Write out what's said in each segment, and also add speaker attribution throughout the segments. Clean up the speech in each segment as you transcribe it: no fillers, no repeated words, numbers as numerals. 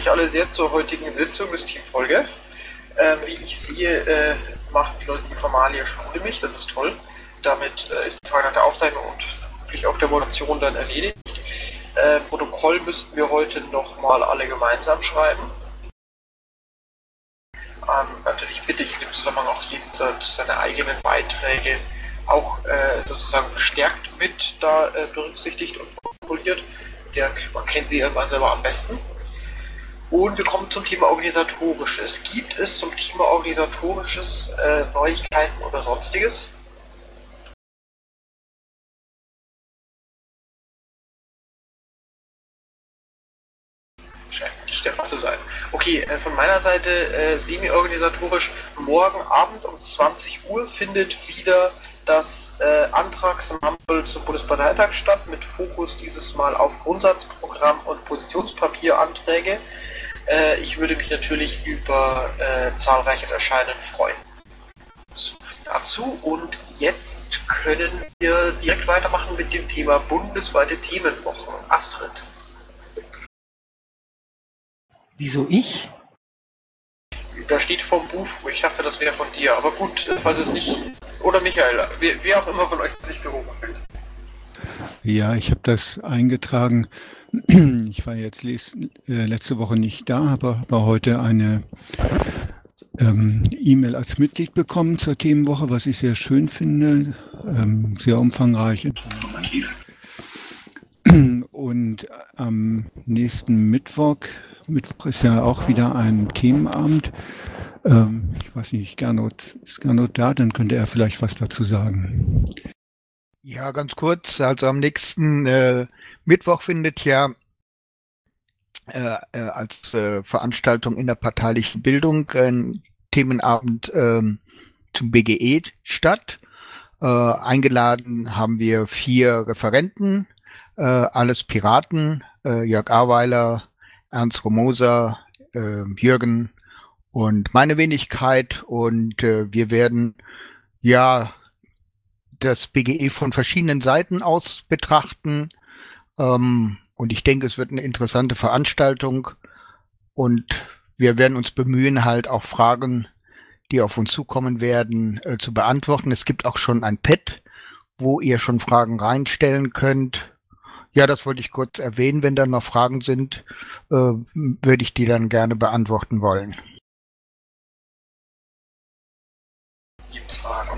Speaker 1: Alle sehr zur heutigen Sitzung des Team Vollgev. Wie ich sehe, machen die Leute die Formalie schon ohne mich, das ist toll. Damit ist die Frage nach der Aufzeichnung und wirklich auch der Moderation dann erledigt. Protokoll müssten wir heute nochmal alle gemeinsam schreiben. Natürlich bitte ich in dem Zusammenhang auch jeden seine eigenen Beiträge auch sozusagen verstärkt mit da berücksichtigt und protokolliert. Man kennt sie immer selber am besten. Und wir kommen zum Thema Organisatorisches. Gibt es zum Thema Organisatorisches Neuigkeiten oder Sonstiges? Scheint nicht der Fall zu sein. Okay, von meiner Seite semi-organisatorisch. Morgen Abend um 20 Uhr findet wieder das Antragsmampel zum Bundesparteitag statt, mit Fokus dieses Mal auf Grundsatzprogramm und Positionspapieranträge. Ich würde mich natürlich über zahlreiches Erscheinen freuen. So viel dazu, und jetzt können wir direkt weitermachen mit dem Thema bundesweite Themenwochen. Astrid.
Speaker 2: Wieso ich?
Speaker 1: Da steht vom Buch, ich dachte, das wäre von dir, aber gut, falls es nicht. Oder Michael, wer auch immer von euch sich berufen fühlt.
Speaker 3: Ja, ich habe das eingetragen. Ich war jetzt letzte Woche nicht da, aber heute eine E-Mail als Mitglied bekommen zur Themenwoche, was ich sehr schön finde, sehr umfangreich. Und am nächsten Mittwoch ist ja auch wieder ein Themenabend. Ich weiß nicht, ist Gernot da? Dann könnte er vielleicht was dazu sagen.
Speaker 4: Ja, ganz kurz. Also am nächsten Mittwoch findet ja als Veranstaltung innerparteilichen Bildung ein Themenabend zum BGE statt. Eingeladen haben wir 4 Referenten, alles Piraten, Jörg Aweiler, Ernst Romoser, Jürgen und meine Wenigkeit, und wir werden ja das BGE von verschiedenen Seiten aus betrachten, und ich denke, es wird eine interessante Veranstaltung, und wir werden uns bemühen, halt auch Fragen, die auf uns zukommen werden, zu beantworten. Es gibt auch schon ein Pad, wo ihr schon Fragen reinstellen könnt. Ja, das wollte ich kurz erwähnen. Wenn dann noch Fragen sind, würde ich die dann gerne beantworten wollen.
Speaker 1: Gibt's Fragen?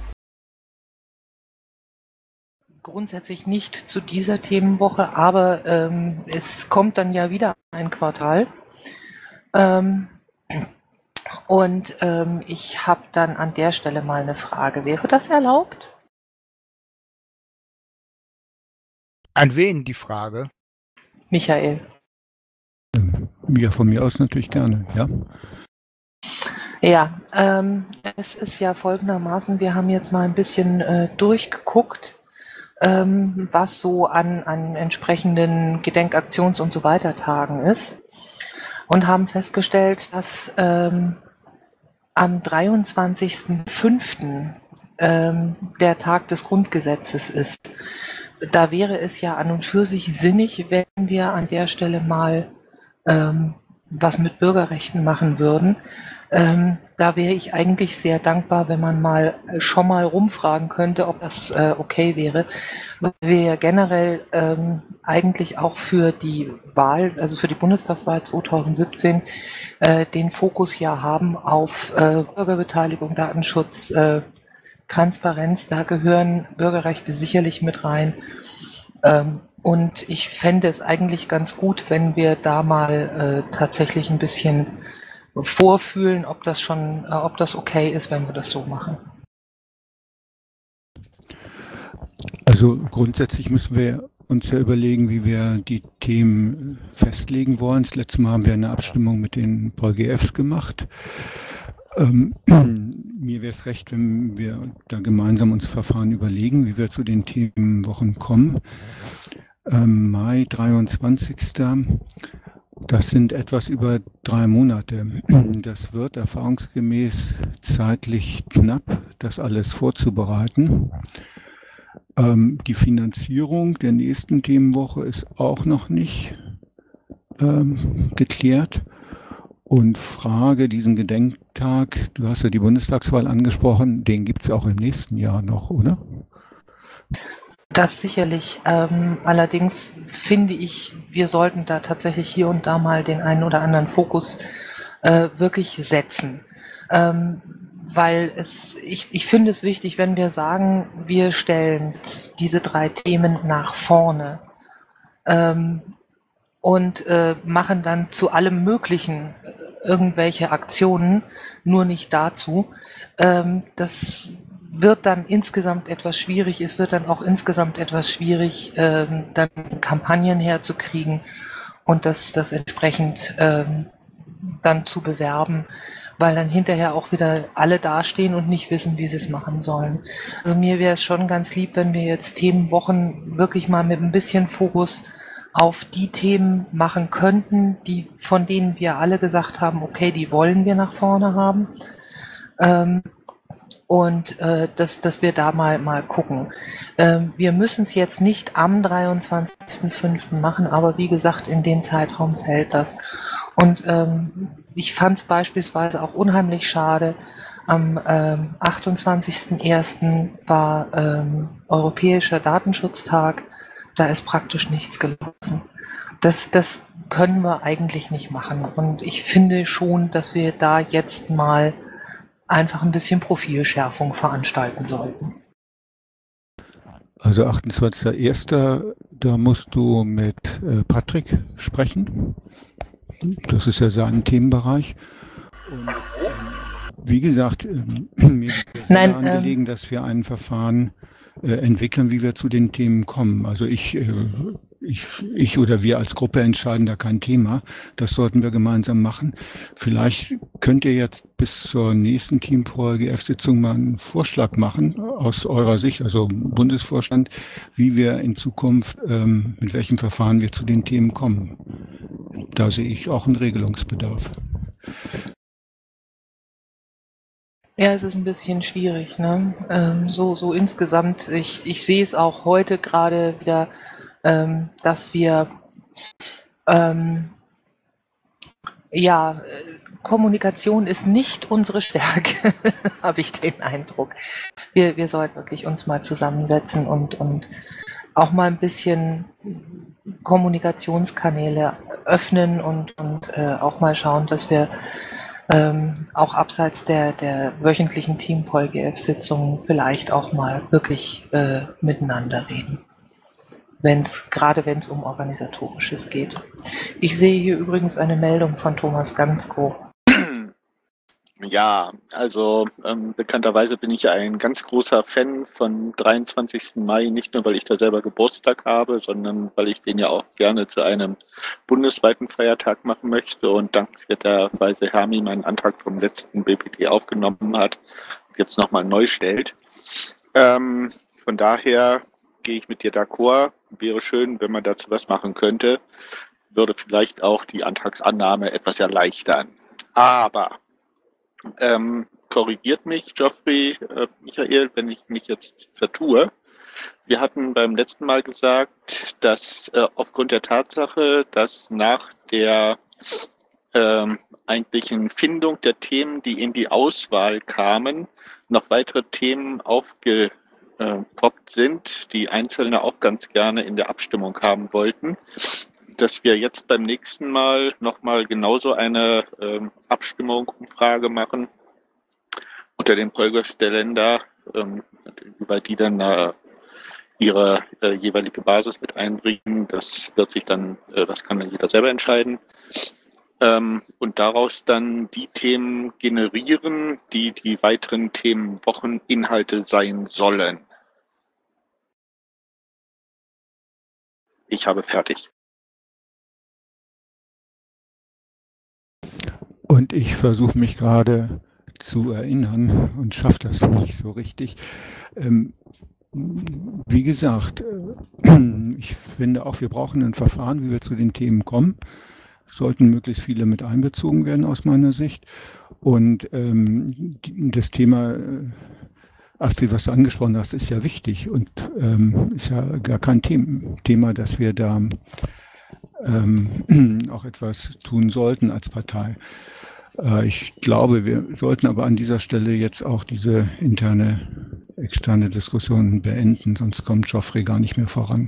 Speaker 2: Grundsätzlich nicht zu dieser Themenwoche, aber es kommt dann ja wieder ein Quartal. Und ich habe dann an der Stelle mal eine Frage. Wäre das erlaubt?
Speaker 4: An wen die Frage?
Speaker 2: Michael.
Speaker 3: Ja, von mir aus natürlich gerne, ja.
Speaker 2: Ja, es ist ja folgendermaßen, wir haben jetzt mal ein bisschen durchgeguckt, was so an entsprechenden Gedenkaktions- und so weiter Tagen ist, und haben festgestellt, dass am 23.05. Der Tag des Grundgesetzes ist. Da wäre es ja an und für sich sinnig, wenn wir an der Stelle mal was mit Bürgerrechten machen würden. Da wäre ich eigentlich sehr dankbar, wenn man schon mal rumfragen könnte, ob das okay wäre, weil wir ja generell eigentlich auch für die Wahl, also für die Bundestagswahl 2017, den Fokus ja haben auf Bürgerbeteiligung, Datenschutz, Transparenz. Da gehören Bürgerrechte sicherlich mit rein. Und ich fände es eigentlich ganz gut, wenn wir da mal tatsächlich ein bisschen vorfühlen, ob das okay ist, wenn wir das so machen.
Speaker 3: Also grundsätzlich müssen wir uns ja überlegen, wie wir die Themen festlegen wollen. Das letzte Mal haben wir eine Abstimmung mit den PolGFs gemacht. Mir wäre es recht, wenn wir da gemeinsam uns Verfahren überlegen, wie wir zu den Themenwochen kommen. Mai 23. Das sind etwas über 3 Monate. Das wird erfahrungsgemäß zeitlich knapp, das alles vorzubereiten. Die Finanzierung der nächsten Themenwoche ist auch noch nicht geklärt und frage diesen Gedenktag, du hast ja die Bundestagswahl angesprochen, den gibt es auch im nächsten Jahr noch, oder?
Speaker 2: Das sicherlich. Allerdings finde ich, wir sollten da tatsächlich hier und da mal den einen oder anderen Fokus wirklich setzen. Weil ich finde es wichtig, wenn wir sagen, wir stellen diese 3 Themen nach vorne und machen dann zu allem Möglichen irgendwelche Aktionen, nur nicht dazu. Das wird dann insgesamt etwas schwierig. Es wird dann auch insgesamt etwas schwierig, dann Kampagnen herzukriegen und das entsprechend dann zu bewerben, weil dann hinterher auch wieder alle dastehen und nicht wissen, wie sie es machen sollen. Also mir wäre es schon ganz lieb, wenn wir jetzt Themenwochen wirklich mal mit ein bisschen Fokus auf die Themen machen könnten, von denen wir alle gesagt haben, okay, die wollen wir nach vorne haben. Dass wir da mal gucken. Wir müssen es jetzt nicht am 23.05. machen, aber wie gesagt, in den Zeitraum fällt das. Und ich fand es beispielsweise auch unheimlich schade, am 28.01. war Europäischer Datenschutztag, da ist praktisch nichts gelaufen. Das können wir eigentlich nicht machen. Und ich finde schon, dass wir da jetzt mal einfach ein bisschen Profilschärfung veranstalten sollten.
Speaker 3: Also 28.01., da musst du mit Patrick sprechen. Das ist ja sein Themenbereich. Und wie gesagt, mir ist sehr angelegen, dass wir ein Verfahren entwickeln, wie wir zu den Themen kommen. Also ich oder wir als Gruppe entscheiden da kein Thema. Das sollten wir gemeinsam machen. Vielleicht könnt ihr jetzt bis zur nächsten Team-Pro-GF-Sitzung mal einen Vorschlag machen aus eurer Sicht, also Bundesvorstand, wie wir in Zukunft, mit welchem Verfahren wir zu den Themen kommen. Da sehe ich auch einen Regelungsbedarf.
Speaker 2: Ja, es ist ein bisschen schwierig, ne? So insgesamt, ich sehe es auch heute gerade wieder, dass wir Kommunikation ist nicht unsere Stärke, habe ich den Eindruck. Wir sollten wirklich uns mal zusammensetzen und auch mal ein bisschen Kommunikationskanäle öffnen und auch mal schauen, dass wir auch abseits der wöchentlichen Team-Pol-GF-Sitzungen vielleicht auch mal wirklich miteinander reden. Gerade wenn es um Organisatorisches geht. Ich sehe hier übrigens eine Meldung von Thomas Gansko.
Speaker 5: Ja, also bekannterweise bin ich ein ganz großer Fan von 23. Mai, nicht nur weil ich da selber Geburtstag habe, sondern weil ich den ja auch gerne zu einem bundesweiten Feiertag machen möchte und dankenswerterweise Hermi meinen Antrag vom letzten BPT aufgenommen hat und jetzt nochmal neu stellt. Von daher gehe ich mit dir d'accord. Wäre schön, wenn man dazu was machen könnte. Würde vielleicht auch die Antragsannahme etwas erleichtern. Aber korrigiert mich, Geoffrey, Michael, wenn ich mich jetzt vertue. Wir hatten beim letzten Mal gesagt, dass aufgrund der Tatsache, dass nach der eigentlichen Findung der Themen, die in die Auswahl kamen, noch weitere Themen aufgepoppt sind, die Einzelne auch ganz gerne in der Abstimmung haben wollten, dass wir jetzt beim nächsten Mal nochmal genauso eine Umfrage machen unter den Polgers der Länder, über die dann ihre jeweilige Basis mit einbringen. Das kann dann jeder selber entscheiden. Und daraus dann die Themen generieren, die die weiteren Themenwocheninhalte sein sollen. Ich habe fertig.
Speaker 3: Und ich versuche mich gerade zu erinnern und schaffe das nicht so richtig. Wie gesagt, ich finde auch, wir brauchen ein Verfahren, wie wir zu den Themen kommen. Sollten möglichst viele mit einbezogen werden aus meiner Sicht. Und das Thema, Astrid, was du angesprochen hast, ist ja wichtig und ist ja gar kein Thema, das wir da auch etwas tun sollten als Partei. Ich glaube, wir sollten aber an dieser Stelle jetzt auch diese externe Diskussion beenden, sonst kommt Geoffrey gar nicht mehr voran.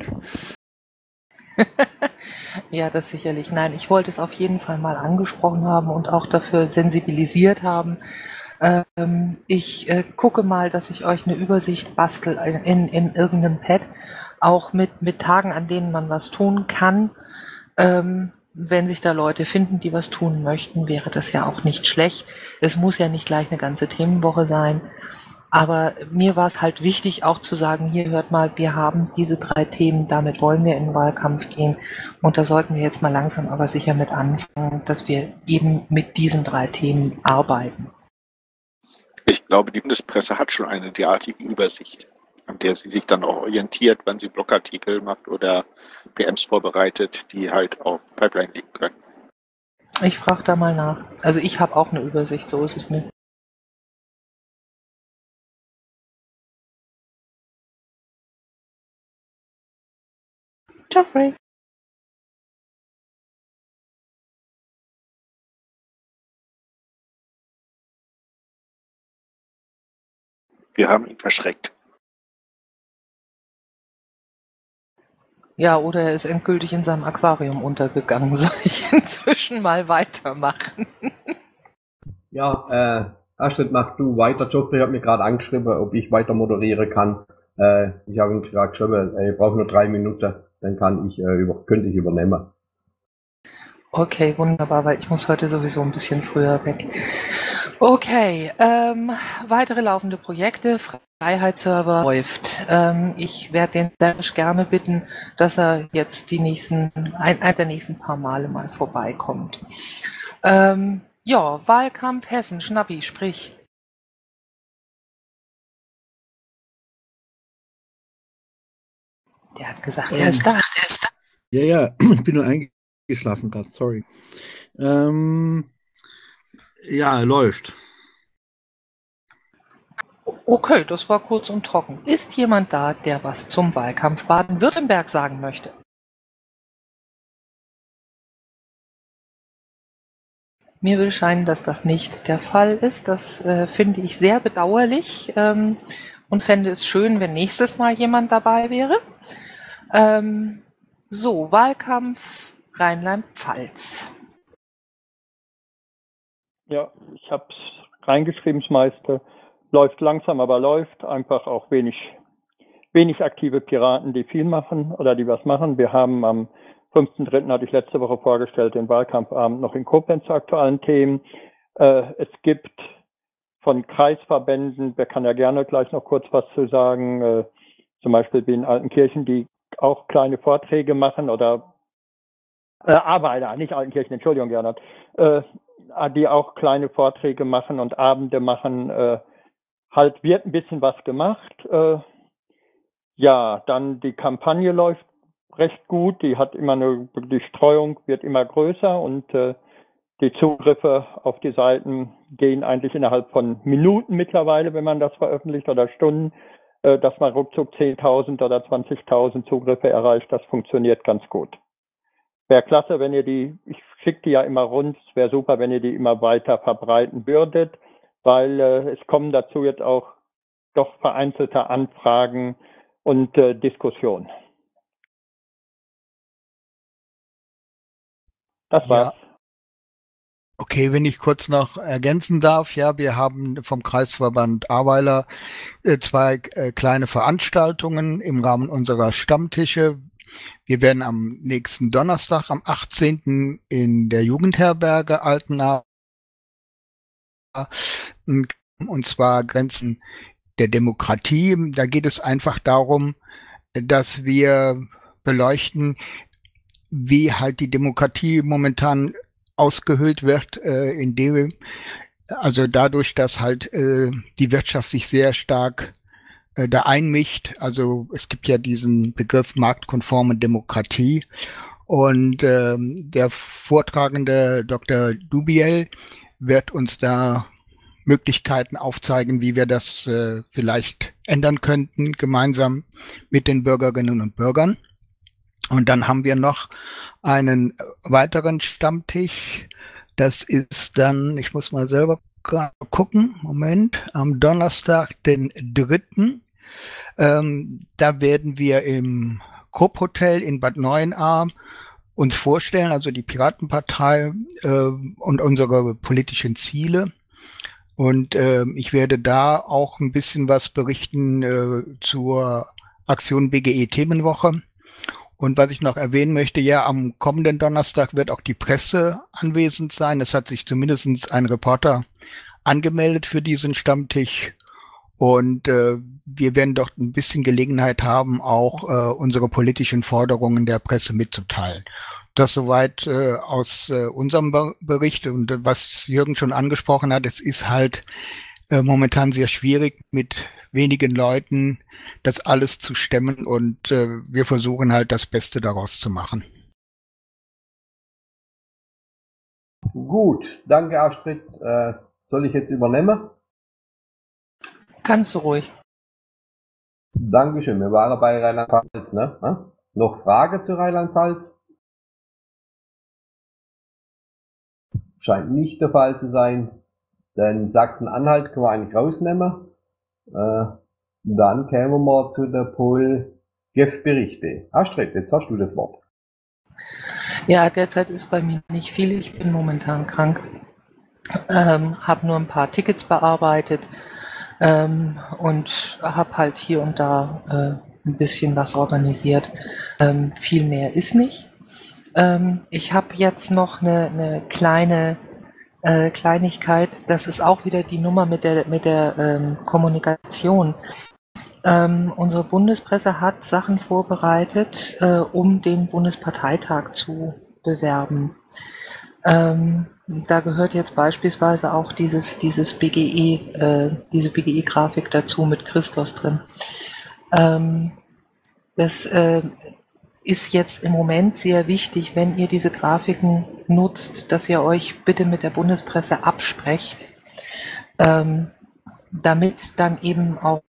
Speaker 2: Ja, das sicherlich. Nein, ich wollte es auf jeden Fall mal angesprochen haben und auch dafür sensibilisiert haben. Ich gucke mal, dass ich euch eine Übersicht bastel in irgendeinem Pad, auch mit Tagen, an denen man was tun kann. Wenn sich da Leute finden, die was tun möchten, wäre das ja auch nicht schlecht. Es muss ja nicht gleich eine ganze Themenwoche sein. Aber mir war es halt wichtig, auch zu sagen, hier hört mal, wir haben diese 3 Themen, damit wollen wir in den Wahlkampf gehen. Und da sollten wir jetzt mal langsam aber sicher mit anfangen, dass wir eben mit diesen 3 Themen arbeiten.
Speaker 5: Ich glaube, die Bundespresse hat schon eine derartige Übersicht, an der sie sich dann auch orientiert, wann sie Blogartikel macht oder PMs vorbereitet, die halt auf Pipeline liegen können.
Speaker 2: Ich frage da mal nach. Also ich habe auch eine Übersicht, so ist es nicht. Geoffrey.
Speaker 5: Wir haben ihn verschreckt.
Speaker 2: Ja, oder er ist endgültig in seinem Aquarium untergegangen. Soll ich inzwischen mal weitermachen?
Speaker 6: Ja, Astrid, mach du weiter. Geoffrey hat mir gerade angeschrieben, ob ich weiter moderieren kann. Ich habe ihm gerade geschrieben, ich brauche nur 3 Minuten, dann könnte ich übernehmen.
Speaker 2: Okay, wunderbar, weil ich muss heute sowieso ein bisschen früher weg. Okay, weitere laufende Projekte. Freiheitsserver läuft. Ich werde den Serge gerne bitten, dass er jetzt eins der nächsten paar Male mal vorbeikommt. Ja, Wahlkampf Hessen. Schnappi, sprich. Der hat gesagt, er ist da.
Speaker 7: Ja, ich bin nur eingeschlafen gerade, sorry. Ja, läuft.
Speaker 2: Okay, das war kurz und trocken. Ist jemand da, der was zum Wahlkampf Baden-Württemberg sagen möchte? Mir will scheinen, dass das nicht der Fall ist. Das finde ich sehr bedauerlich und fände es schön, wenn nächstes Mal jemand dabei wäre. So, Wahlkampf Rheinland-Pfalz.
Speaker 8: Ja, ich habe es reingeschrieben, das meiste. Läuft langsam, aber läuft. Einfach auch wenig aktive Piraten, die viel machen oder die was machen. Wir haben am 5.3. hatte ich letzte Woche vorgestellt, den Wahlkampfabend noch in Koblenz zu aktuellen Themen. Es gibt von Kreisverbänden, wer kann ja gerne gleich noch kurz was zu sagen, zum Beispiel wie in Altenkirchen, die auch kleine Vorträge machen oder Arbeiter, nicht Altenkirchen, Entschuldigung, Gernot, die auch kleine Vorträge machen und Abende machen. Halt wird ein bisschen was gemacht. Ja, dann die Kampagne läuft recht gut. Die Streuung wird immer größer und die Zugriffe auf die Seiten gehen eigentlich innerhalb von Minuten mittlerweile, wenn man das veröffentlicht, oder Stunden, dass man ruckzuck 10.000 oder 20.000 Zugriffe erreicht. Das funktioniert ganz gut. Wäre klasse, wenn ihr ich schicke die ja immer rund, es wäre super, wenn ihr die immer weiter verbreiten würdet, weil es kommen dazu jetzt auch doch vereinzelte Anfragen und Diskussionen. Das war's.
Speaker 4: Ja. Okay, wenn ich kurz noch ergänzen darf, ja, wir haben vom Kreisverband Ahrweiler 2 kleine Veranstaltungen im Rahmen unserer Stammtische. Wir werden am nächsten Donnerstag, am 18. in der Jugendherberge Altenahr, und zwar Grenzen der Demokratie. Da geht es einfach darum, dass wir beleuchten, wie halt die Demokratie momentan ausgehöhlt wird, also dadurch, dass halt die Wirtschaft sich sehr stark da einmischt. Also es gibt ja diesen Begriff marktkonforme Demokratie. Und der Vortragende Dr. Dubiel wird uns da Möglichkeiten aufzeigen, wie wir das vielleicht ändern könnten, gemeinsam mit den Bürgerinnen und Bürgern. Und dann haben wir noch einen weiteren Stammtisch. Das ist dann, ich muss mal selber gucken, Moment, am Donnerstag, den 3. Da werden wir im Krupp Hotel in Bad Neuenahr uns vorstellen, also die Piratenpartei und unsere politischen Ziele. Und ich werde da auch ein bisschen was berichten zur Aktion BGE Themenwoche. Und was ich noch erwähnen möchte, ja, am kommenden Donnerstag wird auch die Presse anwesend sein. Es hat sich zumindest ein Reporter angemeldet für diesen Stammtisch. Und wir werden doch ein bisschen Gelegenheit haben, auch unsere politischen Forderungen der Presse mitzuteilen. Das soweit aus unserem Bericht. Und was Jürgen schon angesprochen hat, es ist halt momentan sehr schwierig, mit wenigen Leuten das alles zu stemmen. Und wir versuchen halt das Beste daraus zu machen.
Speaker 6: Gut, danke Astrid. Soll ich jetzt übernehmen?
Speaker 2: Kannst du ruhig.
Speaker 6: Dankeschön, wir waren bei Rheinland-Pfalz, ne? Noch Frage zu Rheinland-Pfalz? Scheint nicht der Fall zu sein, denn Sachsen-Anhalt können wir eigentlich rausnehmen. Dann kämen wir zu der Pol-GEF-Berichte. Astrid, jetzt hast du das Wort.
Speaker 2: Ja, derzeit ist bei mir nicht viel. Ich bin momentan krank. Habe nur ein paar Tickets bearbeitet und habe halt hier und da ein bisschen was organisiert. Viel mehr ist nicht. Ich habe jetzt noch eine kleine Kleinigkeit. Das ist auch wieder die Nummer mit der Kommunikation. Unsere Bundespresse hat Sachen vorbereitet, um den Bundesparteitag zu bewerben. Da gehört jetzt beispielsweise auch diese BGE-Grafik dazu mit Christos drin. Das ist jetzt im Moment sehr wichtig, wenn ihr diese Grafiken nutzt, dass ihr euch bitte mit der Bundespresse absprecht, damit dann eben auch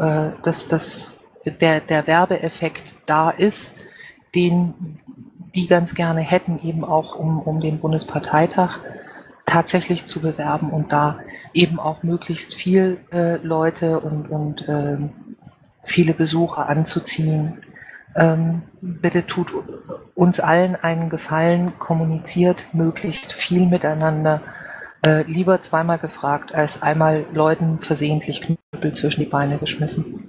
Speaker 2: der Werbeeffekt da ist, den die ganz gerne hätten, eben auch um den Bundesparteitag tatsächlich zu bewerben und da eben auch möglichst viel Leute und viele Besucher anzuziehen. Bitte tut uns allen einen Gefallen, kommuniziert möglichst viel miteinander. Lieber zweimal gefragt, als einmal Leuten versehentlich Knüppel zwischen die Beine geschmissen.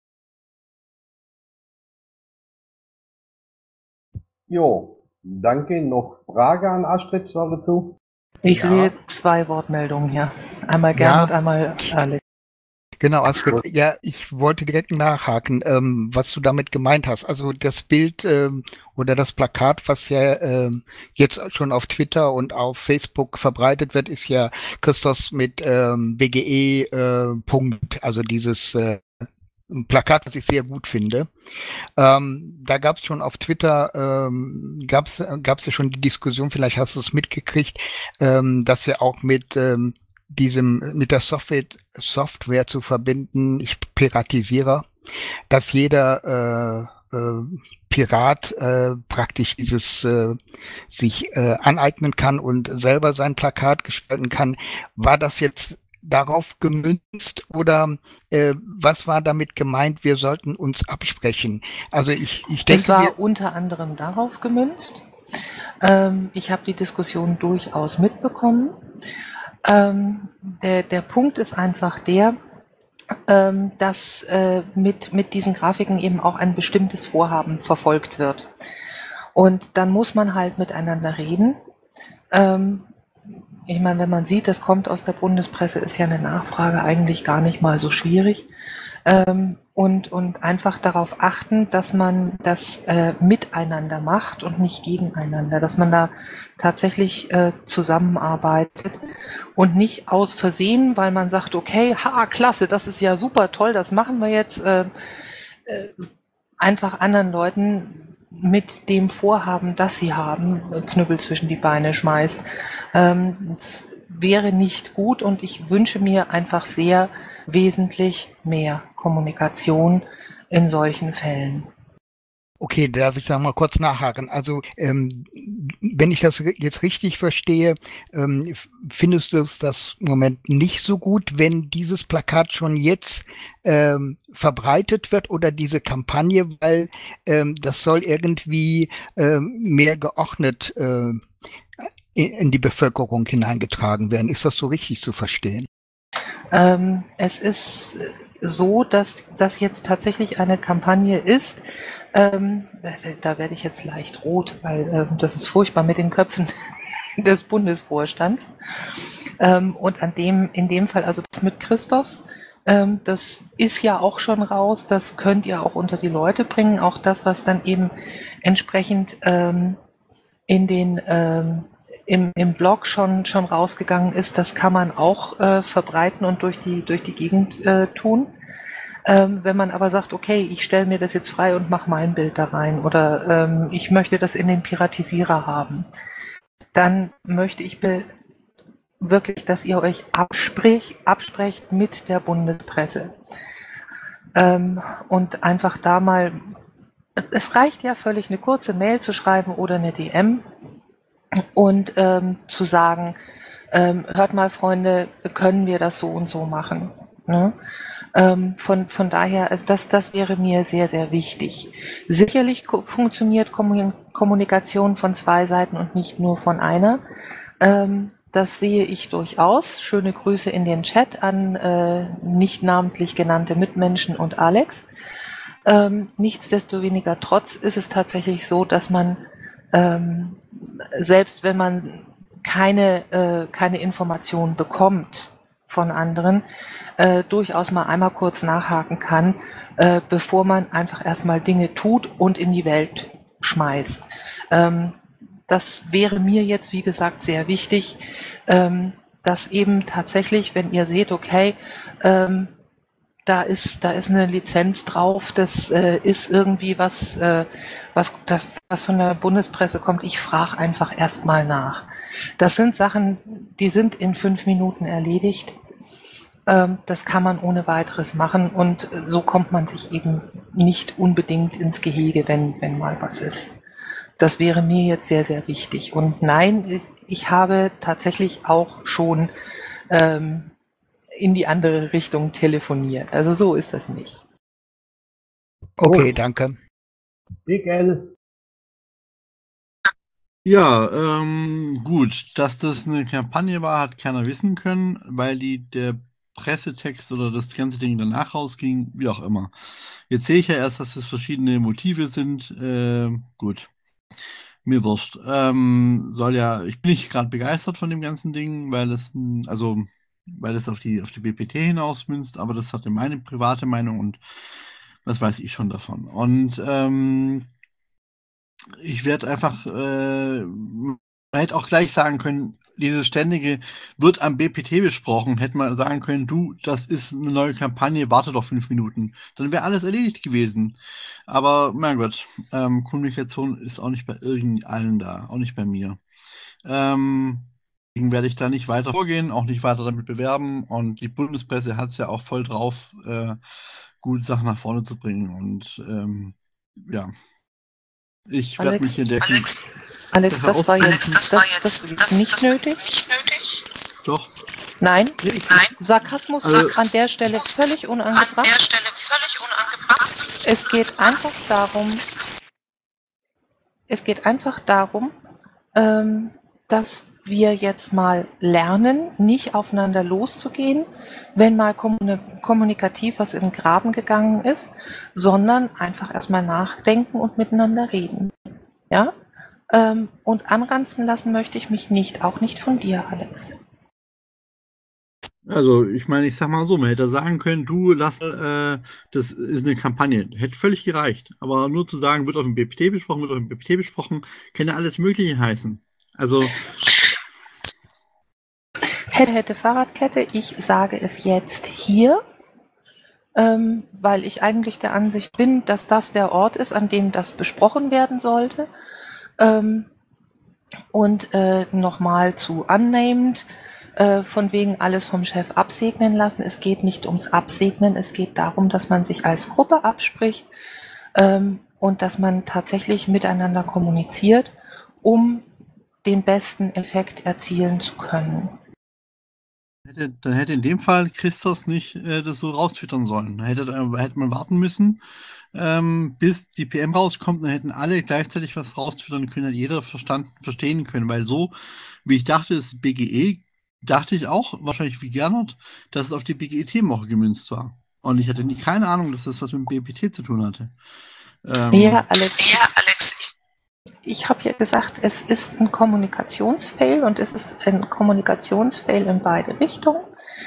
Speaker 6: Jo, danke. Noch Frage an Astrid dazu?
Speaker 2: Ich sehe 2 Wortmeldungen hier. Einmal Gern und einmal Alex.
Speaker 4: Genau, Astrid. Ja, ich wollte direkt nachhaken, was du damit gemeint hast. Also das Bild oder das Plakat, was ja jetzt schon auf Twitter und auf Facebook verbreitet wird, ist ja Christos mit BGE Punkt, also dieses Plakat, das ich sehr gut finde. Da gab es schon auf Twitter, gab's ja schon die Diskussion, vielleicht hast du es mitgekriegt, dass ja auch mit der Software zu verbinden, ich piratisiere, dass jeder Pirat praktisch dieses sich aneignen kann und selber sein Plakat gestalten kann. War das jetzt darauf gemünzt oder was war damit gemeint, wir sollten uns absprechen? Also ich denke,
Speaker 2: es war unter anderem darauf gemünzt. Ich habe die Diskussion durchaus mitbekommen. Der Punkt ist einfach der, dass mit diesen Grafiken eben auch ein bestimmtes Vorhaben verfolgt wird. Und dann muss man halt miteinander reden. Ich meine, wenn man sieht, das kommt aus der Bundespresse, ist ja eine Nachfrage eigentlich gar nicht mal so schwierig. Und einfach darauf achten, dass man das miteinander macht und nicht gegeneinander, dass man da tatsächlich zusammenarbeitet und nicht aus Versehen, weil man sagt, okay, klasse, das ist ja super toll, das machen wir jetzt, einfach anderen Leuten mit dem Vorhaben, das sie haben, Knüppel zwischen die Beine schmeißt. Es wäre nicht gut und ich wünsche mir einfach sehr wesentlich mehr Kommunikation in solchen Fällen.
Speaker 4: Okay, darf ich da mal kurz nachhaken? Also, wenn ich das jetzt richtig verstehe, findest du das im Moment nicht so gut, wenn dieses Plakat schon jetzt verbreitet wird oder diese Kampagne, weil das soll irgendwie mehr geordnet in die Bevölkerung hineingetragen werden. Ist das so richtig zu verstehen?
Speaker 2: Es ist so, dass das jetzt tatsächlich eine Kampagne ist. Da werde ich jetzt leicht rot, weil das ist furchtbar mit den Köpfen des Bundesvorstands. Und in dem Fall, also das mit Christos, das ist ja auch schon raus, das könnt ihr auch unter die Leute bringen. Auch das, was dann eben entsprechend im Blog schon rausgegangen ist, das kann man auch verbreiten und durch die Gegend tun. Wenn man aber sagt, okay, ich stelle mir das jetzt frei und mache mein Bild da rein oder ich möchte das in den Piratisierer haben, dann möchte ich wirklich, dass ihr euch absprecht mit der Bundespresse. Und einfach da mal, es reicht ja völlig, eine kurze Mail zu schreiben oder eine DM und zu sagen, hört mal Freunde, können wir das so und so machen. Ne? Von daher, also das wäre mir sehr, sehr wichtig. Sicherlich funktioniert Kommunikation von zwei Seiten und nicht nur von einer. Das sehe ich durchaus. Schöne Grüße in den Chat an nicht namentlich genannte Mitmenschen und Alex. Nichtsdestoweniger trotz ist es tatsächlich so, dass man selbst wenn man keine Informationen bekommt von anderen, durchaus mal einmal kurz nachhaken kann, bevor man einfach erstmal Dinge tut und in die Welt schmeißt. Das wäre mir jetzt, wie gesagt, sehr wichtig, dass eben tatsächlich, wenn ihr seht, okay, da ist eine Lizenz drauf, das ist irgendwie was von der Bundespresse kommt. Ich frage einfach erstmal nach. Das sind Sachen, die sind in 5 Minuten erledigt. Das kann man ohne weiteres machen und so kommt man sich eben nicht unbedingt ins Gehege, wenn mal was ist. Das wäre mir jetzt sehr, sehr wichtig. Und nein, ich habe tatsächlich auch schon in die andere Richtung telefoniert. Also so ist das nicht.
Speaker 4: Okay, danke.
Speaker 6: Big L.
Speaker 7: Ja, gut, dass das eine Kampagne war, hat keiner wissen können, weil der Pressetext oder das ganze Ding danach rausging, wie auch immer. Jetzt sehe ich ja erst, dass das verschiedene Motive sind. Gut, mir wurscht. Ich bin nicht gerade begeistert von dem ganzen Ding, weil es auf die BPT hinausmünzt, aber das hatte meine private Meinung und was weiß ich schon davon. Und ich werde einfach, man hätte auch gleich sagen können, dieses Ständige wird am BPT besprochen, hätte man sagen können, du, das ist eine neue Kampagne, warte doch 5 Minuten. Dann wäre alles erledigt gewesen. Aber, mein Gott, Kommunikation ist auch nicht bei irgendallen da, auch nicht bei mir. Deswegen werde ich da nicht weiter vorgehen, auch nicht weiter damit bewerben. Und die Bundespresse hat es ja auch voll drauf, gute Sachen nach vorne zu bringen. Und ja. Ich werde mich hier der
Speaker 2: Alex, das war jetzt nicht nötig.
Speaker 7: Doch.
Speaker 2: Nein, Sarkasmus ist an der Stelle völlig unangebracht. Es geht einfach darum, dass wir jetzt mal lernen, nicht aufeinander loszugehen, wenn mal kommunikativ was in den Graben gegangen ist, sondern einfach erstmal nachdenken und miteinander reden. Ja? Und anranzen lassen möchte ich mich nicht, auch nicht von dir, Alex.
Speaker 7: Also, ich meine, ich sag mal so, man hätte sagen können, du, das ist eine Kampagne. Hätte völlig gereicht. Aber nur zu sagen, wird auf dem BPT besprochen, kann ja alles Mögliche heißen. Also.
Speaker 2: Hätte Fahrradkette, ich sage es jetzt hier, weil ich eigentlich der Ansicht bin, dass das der Ort ist, an dem das besprochen werden sollte. Und nochmal zu unnamed, von wegen alles vom Chef absegnen lassen. Es geht nicht ums Absegnen, es geht darum, dass man sich als Gruppe abspricht und dass man tatsächlich miteinander kommuniziert, um den besten Effekt erzielen zu können.
Speaker 7: Dann hätte in dem Fall Christos nicht das so raustwittern sollen. Dann hätte man warten müssen, bis die PM rauskommt, dann hätten alle gleichzeitig was raustwittern können, hat jeder verstehen können, weil so, wie ich dachte, ist BGE, dachte ich auch, wahrscheinlich wie Gernot, dass es auf die BGE-Themenwoche gemünzt war. Und ich hatte keine Ahnung, dass das was mit dem BPT zu tun hatte.
Speaker 2: Ja, Alex. Ich habe ja gesagt, es ist ein Kommunikationsfail und es ist ein Kommunikationsfail in beide Richtungen.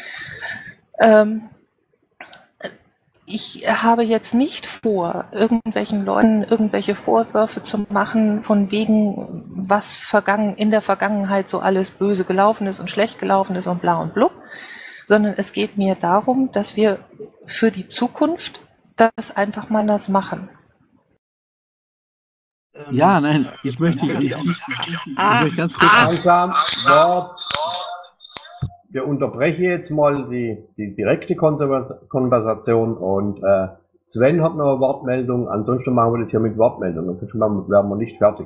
Speaker 2: Ich habe jetzt nicht vor, irgendwelchen Leuten irgendwelche Vorwürfe zu machen, von wegen, was in der Vergangenheit so alles böse gelaufen ist und schlecht gelaufen ist und bla und blub, sondern es geht mir darum, dass wir für die Zukunft das einfach mal das machen.
Speaker 7: Ja, nein, ich möchte ganz kurz...
Speaker 6: Langsam, Wort. Wir unterbrechen jetzt mal die direkte Konversation und Sven hat noch eine Wortmeldung, ansonsten machen wir das hier mit Wortmeldung, ansonsten werden wir nicht fertig.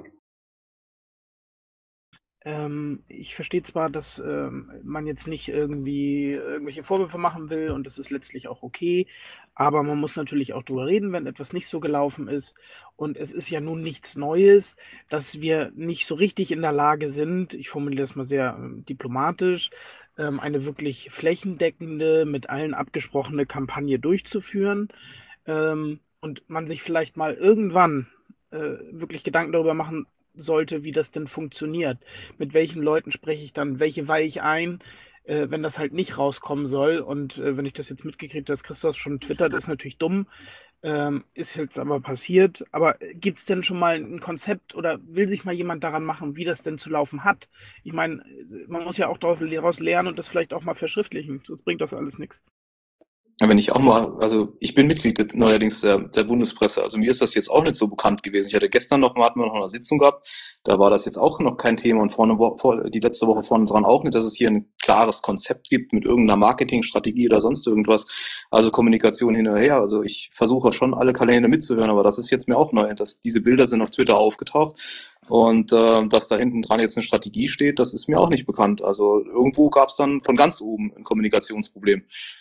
Speaker 9: Ich verstehe zwar, dass man jetzt nicht irgendwie irgendwelche Vorwürfe machen will und das ist letztlich auch okay, aber man muss natürlich auch drüber reden, wenn etwas nicht so gelaufen ist. Und es ist ja nun nichts Neues, dass wir nicht so richtig in der Lage sind, ich formuliere das mal sehr diplomatisch, eine wirklich flächendeckende, mit allen abgesprochene Kampagne durchzuführen und man sich vielleicht mal irgendwann wirklich Gedanken darüber machen sollte, wie das denn funktioniert. Mit welchen Leuten spreche ich dann, welche weihe ich ein, wenn das halt nicht rauskommen soll. Und wenn ich das jetzt mitgekriegt habe, dass Christos schon twittert, ist natürlich dumm. Ist jetzt aber passiert. Aber gibt es denn schon mal ein Konzept oder will sich mal jemand daran machen, wie das denn zu laufen hat? Ich meine, man muss ja auch daraus lernen und das vielleicht auch mal verschriftlichen, sonst bringt das alles nichts.
Speaker 10: Wenn ich auch mal, also ich bin Mitglied neuerdings der Bundespresse, also mir ist das jetzt auch nicht so bekannt gewesen. Ich hatte gestern hatten wir noch eine Sitzung gehabt, da war das jetzt auch noch kein Thema und die letzte Woche vorne dran auch nicht, dass es hier ein klares Konzept gibt mit irgendeiner Marketingstrategie oder sonst irgendwas. Also Kommunikation hin und her. Also ich versuche schon alle Kanäle mitzuhören, aber das ist jetzt mir auch neu, dass diese Bilder sind auf Twitter aufgetaucht und dass da hinten dran jetzt eine Strategie steht, das ist mir auch nicht bekannt. Also irgendwo gab es dann von ganz oben ein Kommunikationsproblem.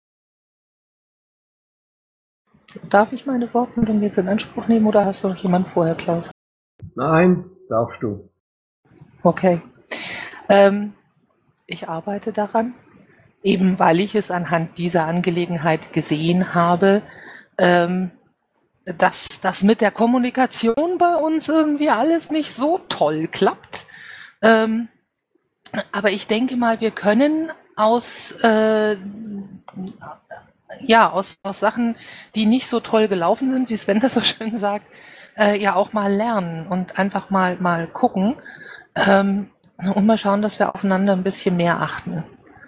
Speaker 2: Darf ich meine Wortmeldung jetzt in Anspruch nehmen oder hast du noch jemand vorher, Klaus?
Speaker 6: Nein, darfst du.
Speaker 2: Okay. Ich arbeite daran, eben weil ich es anhand dieser Angelegenheit gesehen habe, dass das mit der Kommunikation bei uns irgendwie alles nicht so toll klappt. Aber ich denke mal, wir können aus Sachen, die nicht so toll gelaufen sind, wie Sven das so schön sagt, ja auch mal lernen und einfach mal gucken und mal schauen, dass wir aufeinander ein bisschen mehr achten.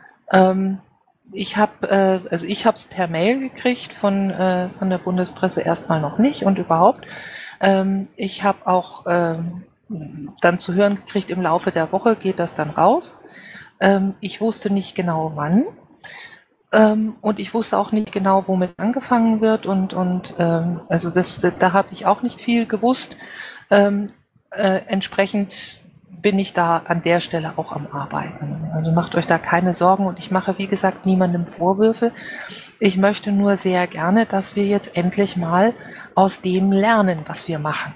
Speaker 2: Ich habe es per Mail gekriegt von der Bundespresse erstmal noch nicht und überhaupt. Ich habe auch dann zu hören gekriegt, im Laufe der Woche geht das dann raus. Ich wusste nicht genau wann. Und ich wusste auch nicht genau, womit angefangen wird also da habe ich auch nicht viel gewusst. Entsprechend bin ich da an der Stelle auch am Arbeiten. Also macht euch da keine Sorgen und ich mache, wie gesagt, niemandem Vorwürfe. Ich möchte nur sehr gerne, dass wir jetzt endlich mal aus dem lernen, was wir machen.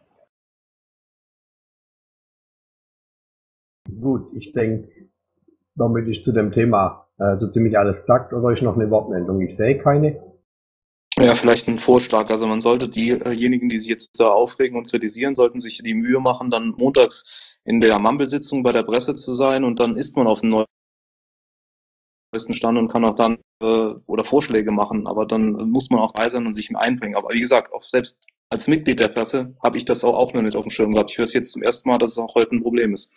Speaker 6: Gut, ich denke, damit ist zu dem Thema so ziemlich alles gesagt, oder ist noch eine Wortmeldung? Ich sehe keine.
Speaker 10: Ja, vielleicht ein Vorschlag. Also man sollte diejenigen, die sich jetzt da aufregen und kritisieren, sollten sich die Mühe machen, dann montags in der Mumble-Sitzung bei der Presse zu sein und dann ist man auf dem neuesten Stand und kann auch dann oder Vorschläge machen. Aber dann muss man auch bei sein und sich einbringen. Aber wie gesagt, auch selbst als Mitglied der Presse habe ich das auch noch nicht auf dem Schirm gehabt. Ich höre es jetzt zum ersten Mal, dass es auch heute ein Problem ist.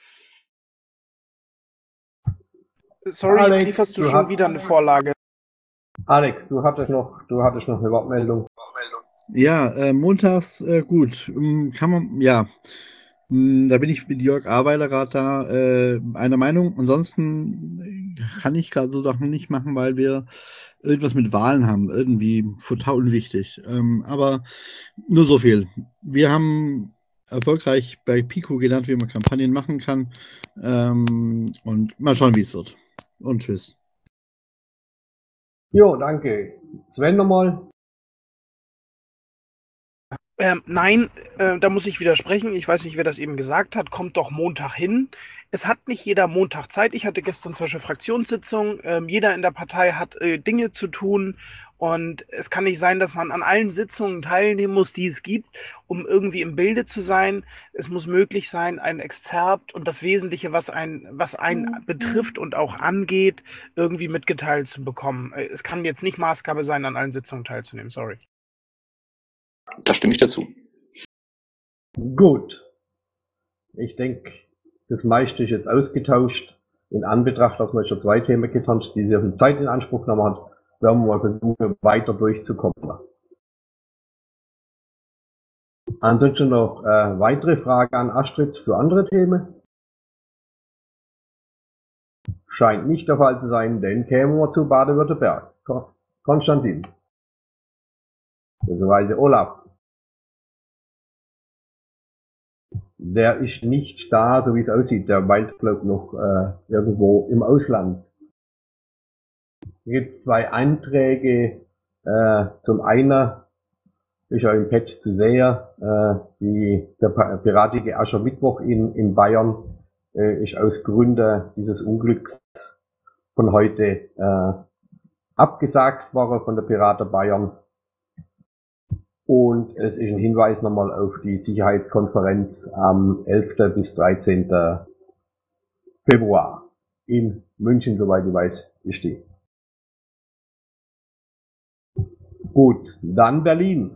Speaker 9: Sorry, Alex, jetzt lieferst du schon wieder eine Vorlage.
Speaker 6: Alex, du hattest noch eine Wortmeldung.
Speaker 7: Ja, montags, gut, kann man, ja, da bin ich mit Jörg Aweiler gerade da einer Meinung. Ansonsten kann ich gerade so Sachen nicht machen, weil wir irgendwas mit Wahlen haben. Irgendwie total unwichtig. Aber nur so viel. Wir haben erfolgreich bei Pico gelernt, wie man Kampagnen machen kann. Und mal schauen, wie es wird. Und tschüss.
Speaker 6: Jo, danke. Sven nochmal.
Speaker 9: Nein, da muss ich widersprechen. Ich weiß nicht, wer das eben gesagt hat. Kommt doch Montag hin. Es hat nicht jeder Montag Zeit. Ich hatte gestern zum Beispiel Fraktionssitzung. Jeder in der Partei hat Dinge zu tun. Und es kann nicht sein, dass man an allen Sitzungen teilnehmen muss, die es gibt, um irgendwie im Bilde zu sein. Es muss möglich sein, ein Exzerpt und das Wesentliche, was einen betrifft und auch angeht, irgendwie mitgeteilt zu bekommen. Es kann jetzt nicht Maßgabe sein, an allen Sitzungen teilzunehmen. Sorry.
Speaker 10: Da stimme ich dazu.
Speaker 6: Gut. Ich denke, das meiste ist jetzt ausgetauscht. In Anbetracht, dass wir schon 2 Themen getan haben, die sehr viel Zeit in Anspruch genommen hat, werden wir mal versuchen, weiter durchzukommen. Ansonsten noch weitere Fragen an Astrid zu anderen Themen? Scheint nicht der Fall zu sein, denn kämen wir zu Baden-Württemberg. Konstantin. Beziehungsweise Olaf. Der ist nicht da, so wie es aussieht. Der weilt, glaube ich, noch irgendwo im Ausland. Hier gibt es 2 Anträge. Zum einen ist ja im Pad zu sehen, der piratige Aschermittwoch in Bayern ist aus Gründen dieses Unglücks von heute abgesagt worden von der Piraten Bayern. Und es ist ein Hinweis nochmal auf die Sicherheitskonferenz am 11. bis 13. Februar in München, soweit ich weiß, ist die. Gut, dann Berlin.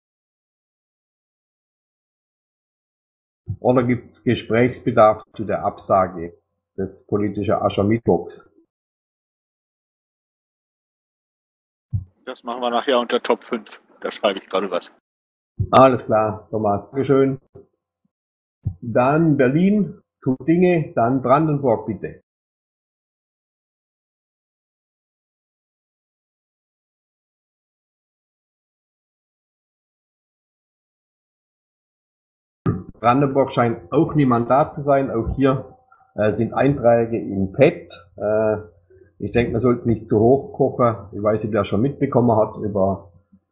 Speaker 6: Oder gibt es Gesprächsbedarf zu der Absage des politischen Aschermittwochs?
Speaker 5: Das machen wir nachher unter Top 5. Da schreibe ich gerade was.
Speaker 6: Alles klar, Thomas. Dankeschön. Dann Berlin, zu Dinge, dann Brandenburg bitte. Brandenburg scheint auch niemand da zu sein. Auch hier sind Einträge im Pad. Ich denke, man sollte es nicht zu hoch kochen. Ich weiß nicht, wer schon mitbekommen hat über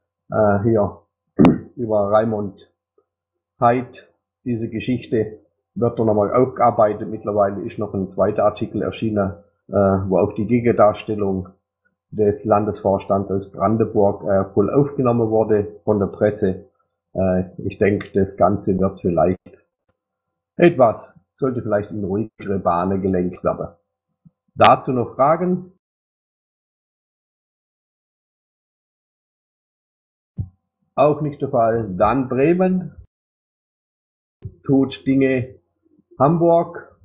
Speaker 6: Raimund Heid. Diese Geschichte wird dann nochmal aufgearbeitet. Mittlerweile ist noch ein zweiter Artikel erschienen, wo auch die Gegendarstellung des Landesvorstands aus Brandenburg voll aufgenommen wurde von der Presse. Ich denke, das Ganze wird sollte vielleicht in ruhigere Bahnen gelenkt werden. Dazu noch Fragen? Auch nicht der Fall. Dann Bremen. Tut Dinge Hamburg.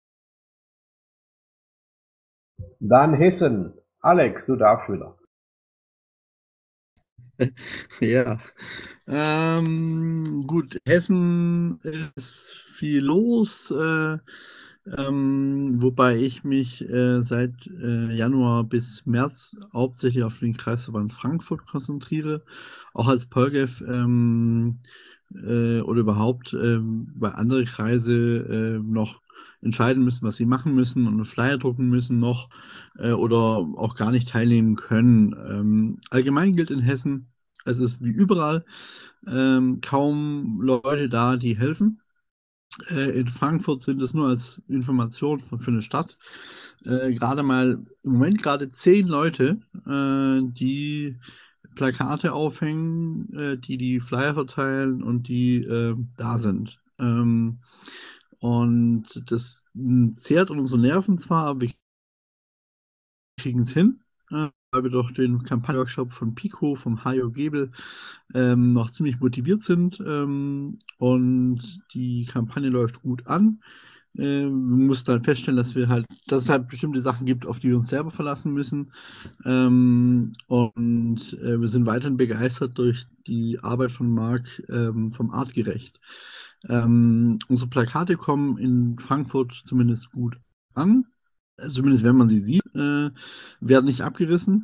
Speaker 6: Dann Hessen. Alex, du darfst wieder.
Speaker 7: Ja. Gut, Hessen ist viel los, wobei ich mich seit Januar bis März hauptsächlich auf den Kreisverband Frankfurt konzentriere, auch als Polgef oder überhaupt bei anderen Kreise noch entscheiden müssen, was sie machen müssen und einen Flyer drucken müssen noch oder auch gar nicht teilnehmen können. Allgemein gilt in Hessen, es ist wie überall kaum Leute da, die helfen. In Frankfurt sind es nur als Information für eine Stadt im Moment gerade 10 Leute, die Plakate aufhängen, die Flyer verteilen und die da sind. Und das zehrt an unsere Nerven zwar, aber wir kriegen es hin, weil wir durch den Kampagnenworkshop von Pico, vom Hajo Gebel, noch ziemlich motiviert sind und die Kampagne läuft gut an. Wir mussten halt feststellen, dass es halt bestimmte Sachen gibt, auf die wir uns selber verlassen müssen. Und wir sind weiterhin begeistert durch die Arbeit von Marc vom Artgerecht. Unsere Plakate kommen in Frankfurt zumindest gut an. zumindest wenn man sie sieht, werden nicht abgerissen.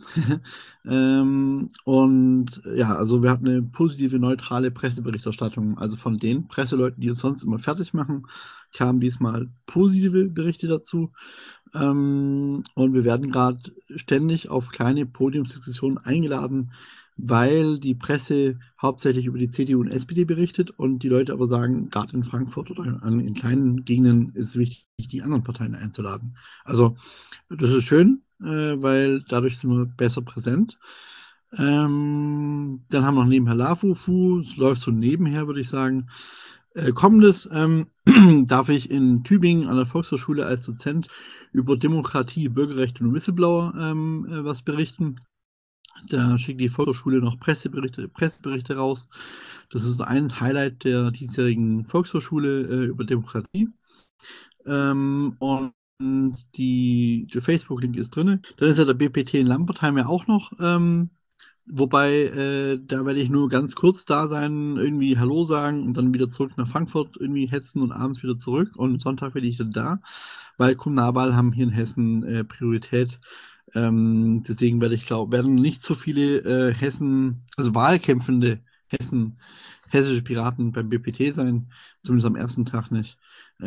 Speaker 7: Und ja, also wir hatten eine positive, neutrale Presseberichterstattung. Also von den Presseleuten, die uns sonst immer fertig machen, kamen diesmal positive Berichte dazu. Und wir werden gerade ständig auf kleine Podiumsdiskussionen eingeladen, weil die Presse hauptsächlich über die CDU und SPD berichtet und die Leute aber sagen, gerade in Frankfurt oder in kleinen Gegenden ist es wichtig, die anderen Parteien einzuladen. Also das ist schön, weil dadurch sind wir besser präsent. Dann haben wir noch nebenher LAFUFU, es läuft so nebenher, würde ich sagen. Kommendes darf ich in Tübingen an der Volkshochschule als Dozent über Demokratie, Bürgerrechte und Whistleblower was berichten. Da schickt die Volkshochschule noch Presseberichte raus. Das ist ein Highlight der diesjährigen Volkshochschule über Demokratie. Und der Facebook-Link ist drin. Dann ist ja der BPT in Lambertheim ja auch noch. Wobei, da werde ich nur ganz kurz da sein, irgendwie Hallo sagen und dann wieder zurück nach Frankfurt irgendwie hetzen und abends wieder zurück. Und Sonntag werde ich dann da, weil Kommunalwahl haben hier in Hessen Priorität. Deswegen werden nicht so viele wahlkämpfende hessische Piraten beim BPT sein, zumindest am ersten Tag nicht.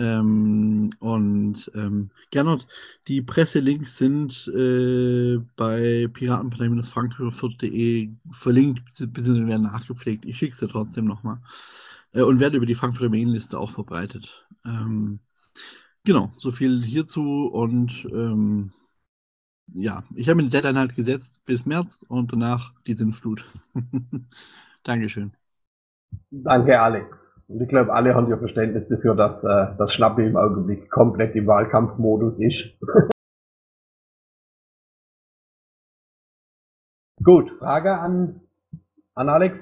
Speaker 7: Gernot, die Presselinks sind bei piratenpartei-frankfurt.de verlinkt, bzw. werden nachgepflegt. Ich schicke es dir trotzdem nochmal. Und werde über die Frankfurter Mailingliste auch verbreitet. Genau, so viel hierzu und ja, ich habe mir eine Deadline halt gesetzt bis März und danach die Sinnflut. Dankeschön.
Speaker 6: Danke, Alex. Und ich glaube, alle haben ja Verständnis dafür, dass das Schnappe im Augenblick komplett im Wahlkampfmodus ist. Gut, Frage an Alex?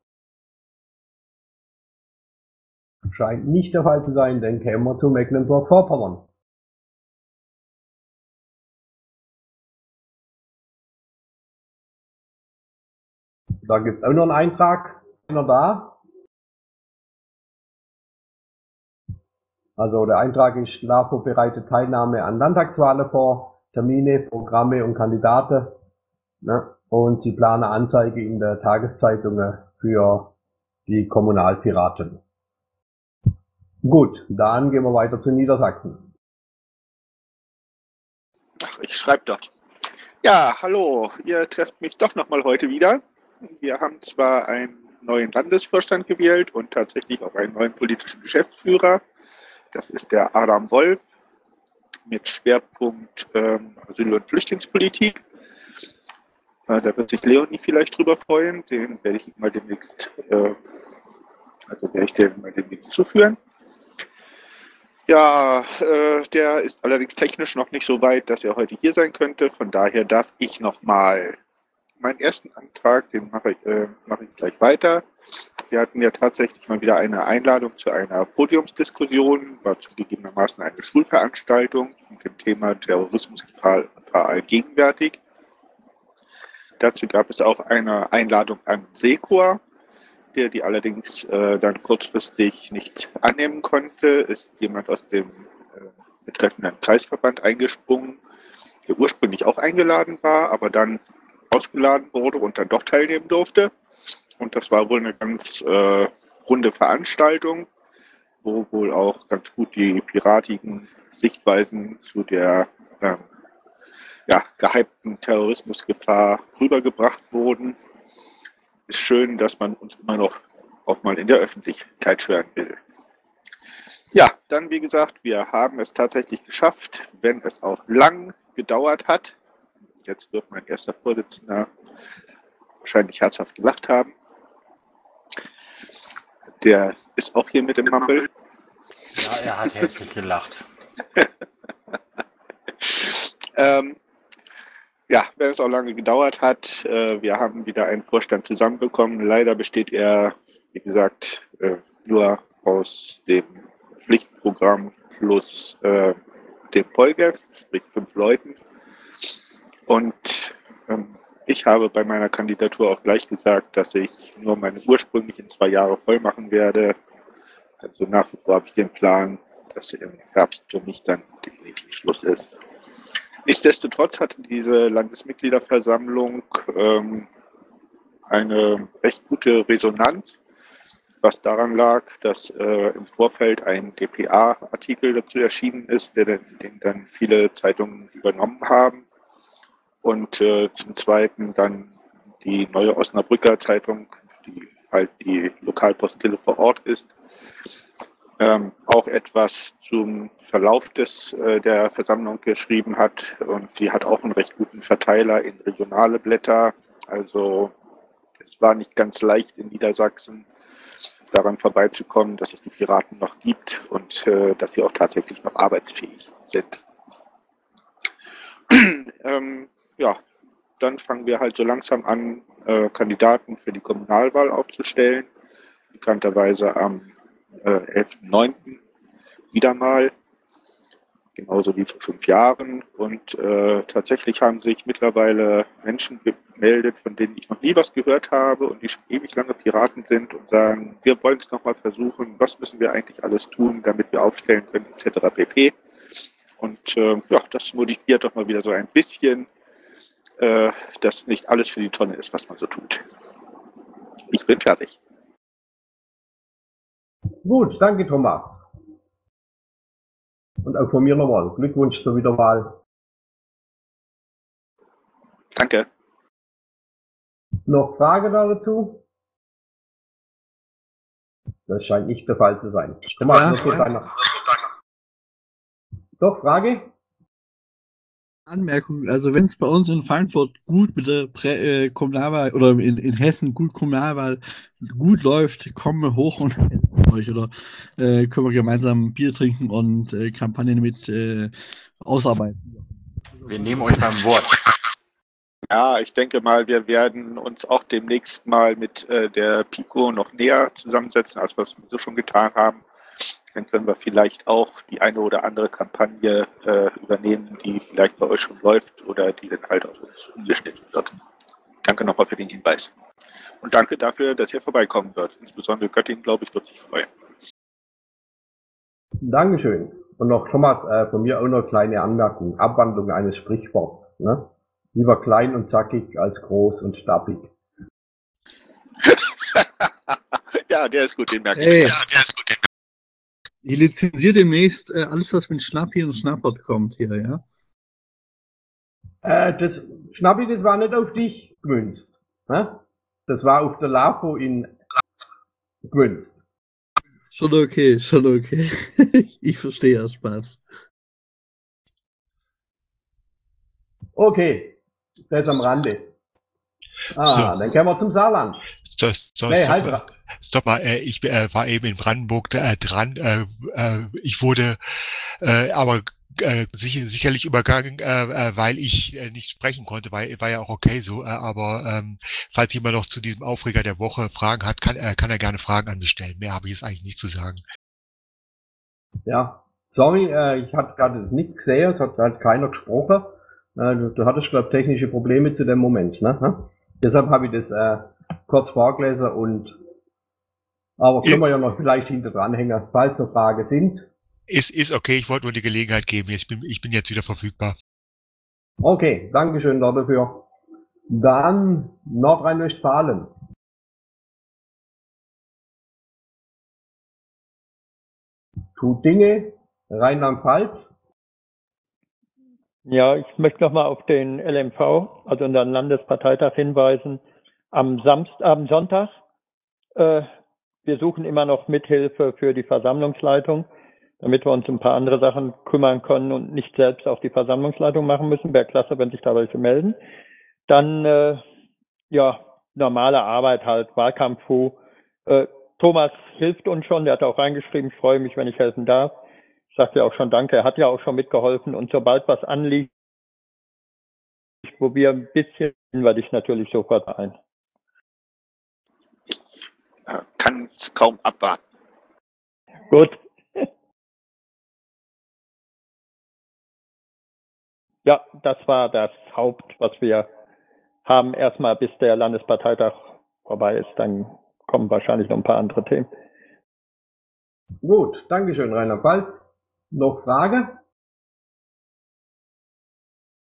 Speaker 6: Scheint nicht der Fall zu sein, dann kämen wir zu Mecklenburg-Vorpommern. Da gibt es auch noch einen Eintrag. Einer da? Also der Eintrag ist, LAFO bereitet Teilnahme an Landtagswahlen vor, Termine, Programme und Kandidaten. Ne? Und sie planen Anzeige in der Tageszeitung für die Kommunalpiraten. Gut, dann gehen wir weiter zu Niedersachsen.
Speaker 5: Ach, ich schreibe doch. Ja, hallo, ihr trefft mich doch nochmal heute wieder. Wir haben zwar einen neuen Landesvorstand gewählt und tatsächlich auch einen neuen politischen Geschäftsführer. Das ist der Adam Wolf mit Schwerpunkt Asyl- und Flüchtlingspolitik. Da wird sich Leonie vielleicht drüber freuen. Den werde ich mal demnächst, zuführen. Ja, der ist allerdings technisch noch nicht so weit, dass er heute hier sein könnte. Von daher darf ich nochmal meinen ersten Antrag, den mache ich gleich weiter. Wir hatten ja tatsächlich mal wieder eine Einladung zu einer Podiumsdiskussion, war zugegebenermaßen eine Schulveranstaltung mit dem Thema Terrorismusgefahr allgegenwärtig. Dazu gab es auch eine Einladung an SECOR, der die allerdings dann kurzfristig nicht annehmen konnte, ist jemand aus dem betreffenden Kreisverband eingesprungen, der ursprünglich auch eingeladen war, aber dann ausgeladen wurde und dann doch teilnehmen durfte. Und das war wohl eine ganz runde Veranstaltung, wo wohl auch ganz gut die piratigen Sichtweisen zu der gehypten Terrorismusgefahr rübergebracht wurden. Ist schön, dass man uns immer noch auch mal in der Öffentlichkeit hören will. Ja, dann wie gesagt, wir haben es tatsächlich geschafft, wenn es auch lang gedauert hat. Jetzt wird mein erster Vorsitzender wahrscheinlich herzhaft gelacht haben. Der ist auch hier mit im Mumble.
Speaker 11: Ja, er hat herzlich gelacht.
Speaker 5: Ja, wenn es auch lange gedauert hat, wir haben wieder einen Vorstand zusammenbekommen. Leider besteht er, wie gesagt, nur aus dem Pflichtprogramm plus dem Polgef, sprich 5 Leuten. Und ich habe bei meiner Kandidatur auch gleich gesagt, dass ich nur meine ursprünglichen 2 Jahre voll machen werde. Also nach wie vor habe ich den Plan, dass im Herbst für mich dann definitiv Schluss ist. Nichtsdestotrotz hatte diese Landesmitgliederversammlung eine recht gute Resonanz, was daran lag, dass im Vorfeld ein dpa-Artikel dazu erschienen ist, den dann viele Zeitungen übernommen haben. Und zum Zweiten dann die neue Osnabrücker Zeitung, die halt die Lokalpostille vor Ort ist, auch etwas zum Verlauf der Versammlung geschrieben hat. Und die hat auch einen recht guten Verteiler in regionale Blätter. Also es war nicht ganz leicht in Niedersachsen daran vorbeizukommen, dass es die Piraten noch gibt und dass sie auch tatsächlich noch arbeitsfähig sind. Ja, dann fangen wir halt so langsam an, Kandidaten für die Kommunalwahl aufzustellen. Bekannterweise am 11.09. wieder mal, genauso wie vor 5 Jahren. Und tatsächlich haben sich mittlerweile Menschen gemeldet, von denen ich noch nie was gehört habe und die schon ewig lange Piraten sind und sagen, wir wollen es nochmal versuchen, was müssen wir eigentlich alles tun, damit wir aufstellen können, etc. pp. Und ja, das motiviert doch mal wieder so ein bisschen, dass nicht alles für die Tonne ist, was man so tut. Ich bin fertig.
Speaker 6: Gut, danke Thomas. Und auch von mir nochmal Glückwunsch zur Wiederwahl.
Speaker 5: Danke.
Speaker 6: Noch Frage dazu? Das scheint nicht der Fall zu sein. Thomas,
Speaker 7: Ja.
Speaker 6: noch geht einer. Doch, Frage?
Speaker 7: Anmerkung, also wenn es bei uns in Frankfurt gut mit der Kommunalwahl oder in Hessen gut Kommunalwahl gut läuft, kommen wir hoch und helfen euch oder können wir gemeinsam Bier trinken und Kampagnen mit ausarbeiten.
Speaker 11: Wir nehmen euch beim Wort.
Speaker 5: Ja, ich denke mal, wir werden uns auch demnächst mal mit der Pico noch näher zusammensetzen, als wir es so schon getan haben. Dann können wir vielleicht auch die eine oder andere Kampagne übernehmen, die vielleicht bei euch schon läuft oder die dann halt auf uns umgeschnitten wird. Danke nochmal für den Hinweis. Und danke dafür, dass ihr vorbeikommen wird. Insbesondere Göttingen, glaube ich, wird sich freuen.
Speaker 6: Dankeschön. Und noch Thomas, von mir auch noch eine kleine Anmerkung. Abwandlung eines Sprichworts. Ne? Lieber klein und zackig als groß und stappig.
Speaker 5: Ja, der ist gut, den merke ich.
Speaker 7: Hey.
Speaker 5: Ja, der ist gut, den
Speaker 7: Ich lizenziere demnächst alles, was mit Schnappi und Schnappert kommt hier, ja?
Speaker 6: Das Schnappi, das war nicht auf dich gewünscht. Ne? Das war auf der LAFO in gewünscht.
Speaker 7: Schon okay, schon okay. Ich verstehe ja Spaß.
Speaker 6: Okay, das am Rande.
Speaker 12: So.
Speaker 6: Dann kommen wir zum Saarland. Nee, halt.
Speaker 12: Stopp mal, ich war eben in Brandenburg dran. Ich wurde aber sicherlich übergangen, weil ich nicht sprechen konnte, war ja auch okay so. Aber falls jemand noch zu diesem Aufreger der Woche Fragen hat, kann er gerne Fragen an mich stellen. Mehr habe ich jetzt eigentlich nicht zu sagen.
Speaker 6: Ja, sorry, ich hatte gerade das nicht gesehen, es hat halt keiner gesprochen. Du hattest, glaube ich, technische Probleme zu dem Moment, ne? Deshalb habe ich das kurz vorgelesen aber können wir ja noch vielleicht hinter dran hängen, falls noch Fragen sind.
Speaker 12: Ist okay, ich wollte nur die Gelegenheit geben. Ich bin jetzt wieder verfügbar.
Speaker 6: Okay, Dankeschön dafür. Dann Nordrhein-Westfalen. Tut Dinge, Rheinland-Pfalz.
Speaker 8: Ja, ich möchte nochmal auf den LMV, also unseren Landesparteitag, hinweisen. Am Sonntag, wir suchen immer noch Mithilfe für die Versammlungsleitung, damit wir uns um ein paar andere Sachen kümmern können und nicht selbst auch die Versammlungsleitung machen müssen. Wäre klasse, wenn sich da welche melden. Dann, ja, normale Arbeit halt, Wahlkampf. Thomas hilft uns schon, der hat auch reingeschrieben, ich freue mich, wenn ich helfen darf. Ich sagte ja auch schon danke, er hat ja auch schon mitgeholfen und sobald was anliegt, ich probiere ein bisschen, werde ich natürlich sofort ein.
Speaker 5: Kann es kaum abwarten.
Speaker 8: Gut. Ja, das war das Haupt, was wir haben. Erstmal, bis der Landesparteitag vorbei ist, dann kommen wahrscheinlich noch ein paar andere Themen.
Speaker 6: Gut, Dankeschön, Rheinland-Pfalz. Noch Frage?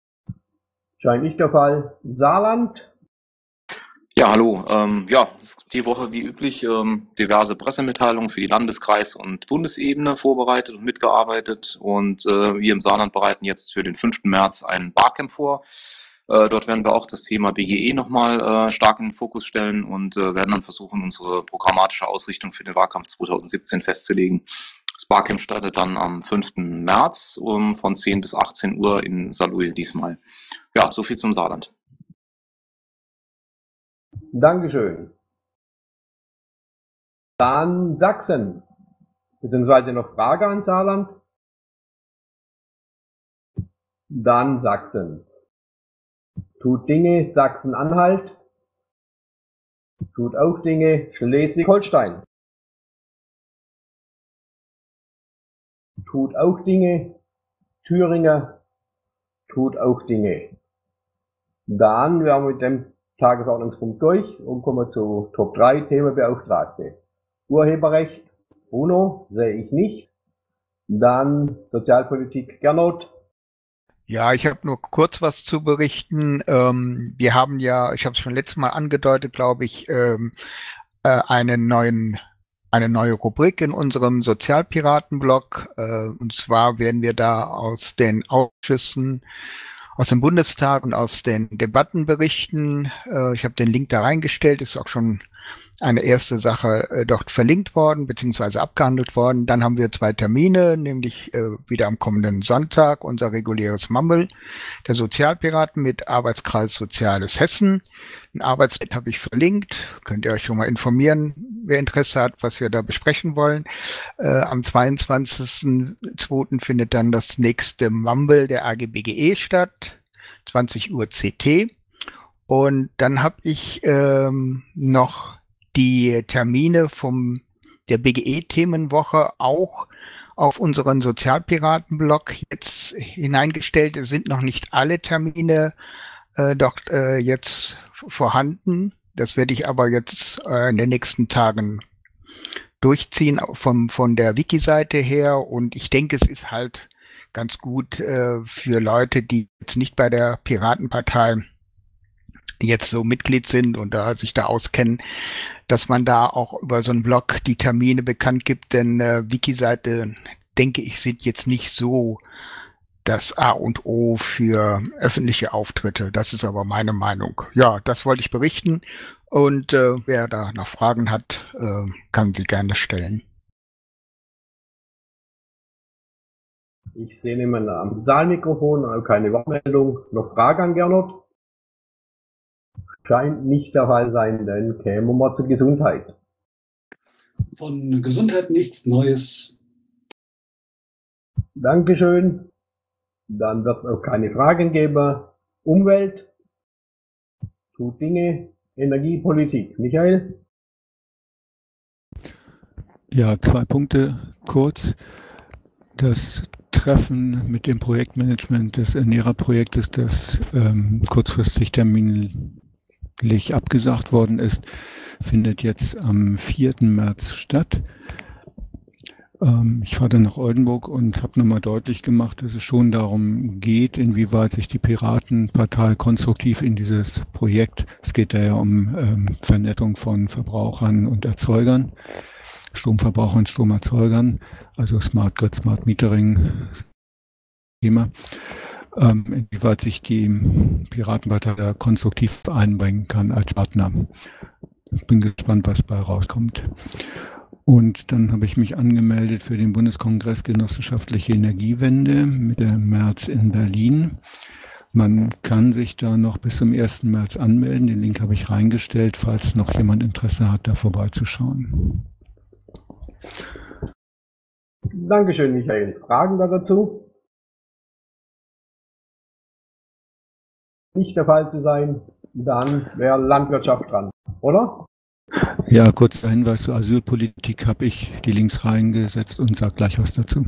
Speaker 6: Scheint nicht der Fall. Saarland?
Speaker 10: Ja, hallo. Ja, es gibt die Woche wie üblich diverse Pressemitteilungen für die Landeskreis- und Bundesebene vorbereitet und mitgearbeitet. Und wir im Saarland bereiten jetzt für den 5. März ein Barcamp vor. Dort werden wir auch das Thema BGE nochmal stark in den Fokus stellen und werden dann versuchen, unsere programmatische Ausrichtung für den Wahlkampf 2017 festzulegen. Das Barcamp startet dann am 5. März von 10 bis 18 Uhr in Saarlouis diesmal. Ja, so viel zum Saarland.
Speaker 6: Dankeschön. Dann Sachsen. Beziehungsweise noch Frage an Saarland? Dann Sachsen. Tut Dinge Sachsen-Anhalt. Tut auch Dinge Schleswig-Holstein. Tut auch Dinge Thüringer. Tut auch Dinge. Dann wären wir mit dem Tagesordnungspunkt durch und kommen zu Top 3 Themenbeauftragte. Urheberrecht, Bruno, sehe ich nicht. Dann Sozialpolitik, Gernot.
Speaker 4: Ja, ich habe nur kurz was zu berichten. Wir haben ja, ich habe es schon letztes Mal angedeutet, glaube ich, eine neue Rubrik in unserem Sozialpiraten-Blog. Und zwar werden wir da aus den Ausschüssen, aus dem Bundestag und aus den Debatten berichten. Ich habe den Link da reingestellt, ist auch schon eine erste Sache dort verlinkt worden, beziehungsweise abgehandelt worden. Dann haben wir 2 Termine, nämlich wieder am kommenden Sonntag unser reguläres Mumble der Sozialpiraten mit Arbeitskreis Soziales Hessen. Ein Arbeitsblatt habe ich verlinkt, könnt ihr euch schon mal informieren, wer Interesse hat, was wir da besprechen wollen. Am 22.02. findet dann das nächste Mumble der AGBGE statt, 20 Uhr CT. Und dann habe ich noch die Termine der BGE-Themenwoche auch auf unseren Sozialpiraten-Blog jetzt hineingestellt. Es sind noch nicht alle Termine dort jetzt vorhanden. Das werde ich aber jetzt in den nächsten Tagen durchziehen von der Wiki-Seite her. Und ich denke, es ist halt ganz gut für Leute, die jetzt nicht bei der Piratenpartei jetzt so Mitglied sind und sich da auskennen, dass man da auch über so einen Blog die Termine bekannt gibt, denn Wiki-Seite, denke ich, sind jetzt nicht so das A und O für öffentliche Auftritte. Das ist aber meine Meinung. Ja, das wollte ich berichten und wer da noch Fragen hat, kann sie gerne stellen.
Speaker 6: Ich sehe niemanden am Saalmikrofon, also keine Wortmeldung. Noch Frage an Gernot? Scheint nicht der Fall sein, dann kämen wir zur Gesundheit.
Speaker 13: Von Gesundheit nichts Neues.
Speaker 6: Dankeschön. Dann wird es auch keine Fragen geben. Umwelt, tut Dinge, Energiepolitik. Michael?
Speaker 3: Ja, 2 Punkte kurz. Das Treffen mit dem Projektmanagement des Ernährerprojektes, das kurzfristig terminlich abgesagt worden ist, findet jetzt am 4. März statt. Ich fahre dann nach Oldenburg und habe nochmal deutlich gemacht, dass es schon darum geht, inwieweit sich die Piratenpartei konstruktiv in dieses Projekt, es geht da ja um Vernettung von Verbrauchern und Erzeugern, Stromverbrauchern, Stromerzeugern, also Smart Grid, Smart Metering, Thema, inwieweit sich die Piratenpartei da konstruktiv einbringen kann als Partner. Ich bin gespannt, was bei rauskommt. Und dann habe ich mich angemeldet für den Bundeskongress Genossenschaftliche Energiewende Mitte März in Berlin. Man kann sich da noch bis zum 1. März anmelden. Den Link habe ich reingestellt, falls noch jemand Interesse hat, da vorbeizuschauen.
Speaker 6: Dankeschön, Michael. Fragen dazu? Nicht der Fall zu sein, dann wäre Landwirtschaft dran, oder?
Speaker 3: Ja, kurzer Hinweis zur Asylpolitik habe ich die Links reingesetzt und sage gleich was dazu.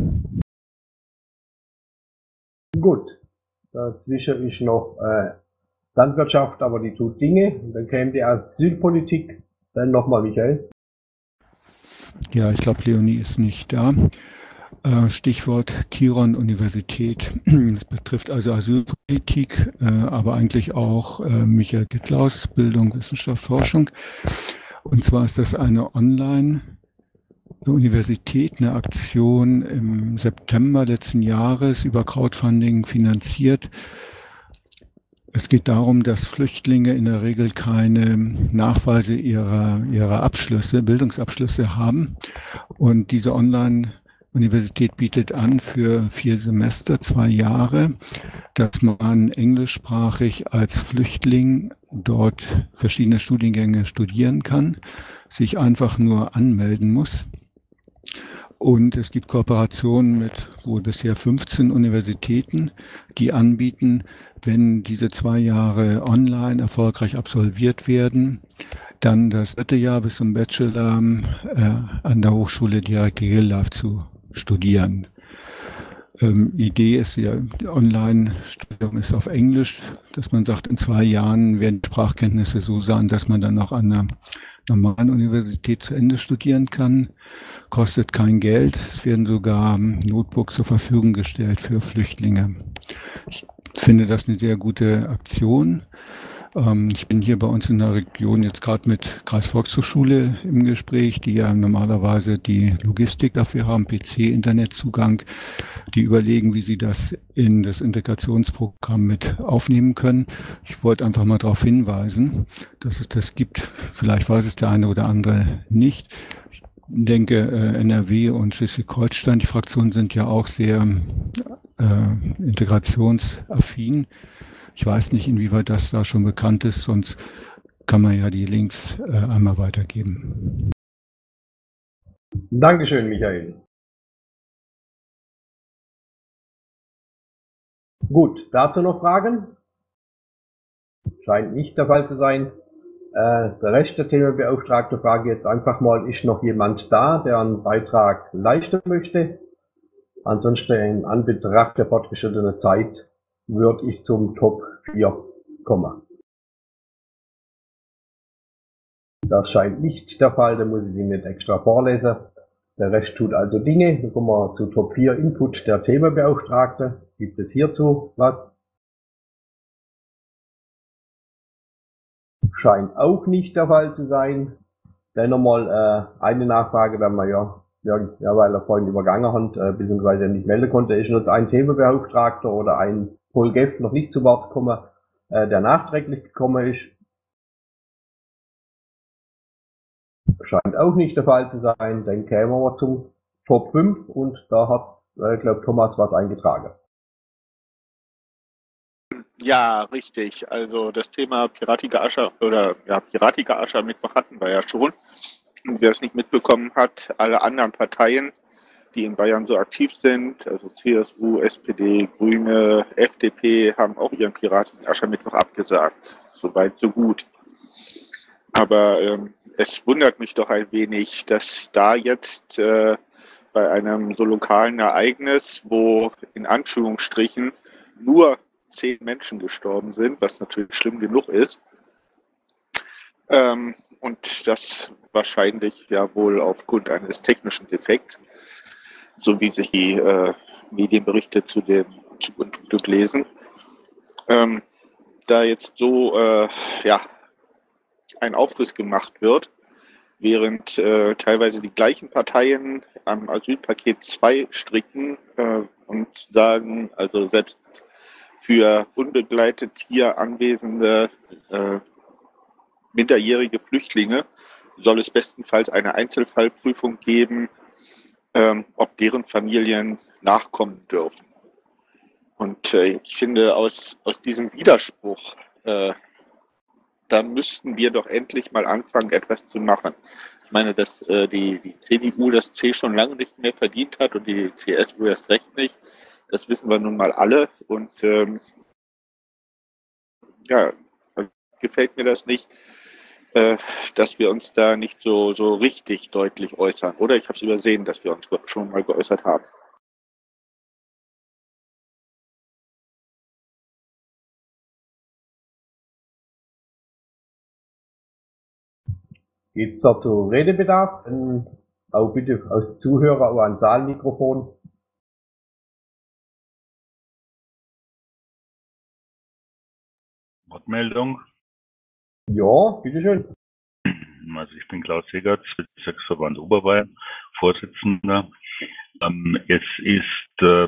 Speaker 6: Gut, dazwischen ist noch Landwirtschaft, aber die tut Dinge. Dann käme die Asylpolitik. Dann nochmal Michael.
Speaker 3: Ja, ich glaube, Leonie ist nicht da. Stichwort Chiron Universität. Das betrifft also Asylpolitik, aber eigentlich auch Michael Gittlaus, Bildung, Wissenschaft, Forschung. Und zwar ist das eine Online-Universität, eine Aktion im September letzten Jahres über Crowdfunding finanziert. Es geht darum, dass Flüchtlinge in der Regel keine Nachweise ihrer Abschlüsse, Bildungsabschlüsse haben. Und diese Online-Universität bietet an für 4 Semester, 2 Jahre, dass man englischsprachig als Flüchtling dort verschiedene Studiengänge studieren kann, sich einfach nur anmelden muss. Und es gibt Kooperationen mit wohl bisher 15 Universitäten, die anbieten, wenn diese 2 Jahre online erfolgreich absolviert werden, dann das 3. Jahr bis zum Bachelor an der Hochschule direkt real life zu studieren. Idee ist ja, die Online-Studium ist auf Englisch, dass man sagt, in 2 Jahren werden die Sprachkenntnisse so sein, dass man dann auch an einer normalen Universität zu Ende studieren kann. Kostet kein Geld. Es werden sogar Notebooks zur Verfügung gestellt für Flüchtlinge. Ich finde das eine sehr gute Aktion. Ich bin hier bei uns in der Region jetzt gerade mit Kreisvolkshochschule im Gespräch, die ja normalerweise die Logistik dafür haben, PC, Internetzugang, die überlegen, wie sie das in das Integrationsprogramm mit aufnehmen können. Ich wollte einfach mal darauf hinweisen, dass es das gibt. Vielleicht weiß es der eine oder andere nicht. Ich denke, NRW und Schleswig-Holstein, die Fraktionen sind ja auch sehr integrationsaffin. Ich weiß nicht, inwieweit das da schon bekannt ist, sonst kann man ja die Links einmal weitergeben.
Speaker 6: Dankeschön, Michael. Gut, dazu noch Fragen? Scheint nicht der Fall zu sein. Der Rest der Themenbeauftragte frage jetzt einfach mal, ist noch jemand da, der einen Beitrag leisten möchte? Ansonsten in Anbetracht der fortgeschrittenen Zeit würde ich zum Top 4 kommen. Das scheint nicht der Fall, da muss ich ihn nicht extra vorlesen. Der Rest tut also Dinge. Dann kommen wir zu Top 4 Input der Themenbeauftragte. Gibt es hierzu was? Scheint auch nicht der Fall zu sein. Dann nochmal eine Nachfrage, wenn wir weil er vorhin übergangen hat, beziehungsweise nicht melden konnte, ist uns ein Themenbeauftragter oder ein Polgef noch nicht zu Wort gekommen, der nachträglich gekommen ist. Scheint auch nicht der Fall zu sein. Dann kämen wir zum Top 5 und da hat, glaube Thomas was eingetragen.
Speaker 5: Ja, richtig. Also das Thema Piratiger Aschermittwoch hatten wir ja schon. Und wer es nicht mitbekommen hat, alle anderen Parteien, die in Bayern so aktiv sind, also CSU, SPD, Grüne, FDP, haben auch ihren Piratigen Aschermittwoch abgesagt. Soweit, so gut. Aber es wundert mich doch ein wenig, dass da jetzt bei einem so lokalen Ereignis, wo in Anführungsstrichen nur 10 Menschen gestorben sind, was natürlich schlimm genug ist, und das wahrscheinlich ja wohl aufgrund eines technischen Defekts, so wie sich die Medienberichte zu dem Unglück lesen, da jetzt so ein Aufriss gemacht wird, während teilweise die gleichen Parteien am Asylpaket 2 stricken und sagen, also selbst für unbegleitet hier anwesende minderjährige Flüchtlinge soll es bestenfalls eine Einzelfallprüfung geben, ob deren Familien nachkommen dürfen. Und ich finde, aus diesem Widerspruch, da müssten wir doch endlich mal anfangen, etwas zu machen. Ich meine, dass die CDU das C schon lange nicht mehr verdient hat und die CSU erst recht nicht. Das wissen wir nun mal alle. Und gefällt mir das nicht, dass wir uns da nicht so richtig deutlich äußern. Oder ich habe es übersehen, dass wir uns schon mal geäußert haben.
Speaker 6: Gibt es dazu Redebedarf? Auch bitte als Zuhörer oder an Saalmikrofon
Speaker 14: Wortmeldung.
Speaker 6: Ja, bitteschön.
Speaker 14: Also ich bin Klaus Segertz, Bezirksverband Oberbayern, Vorsitzender. Es ist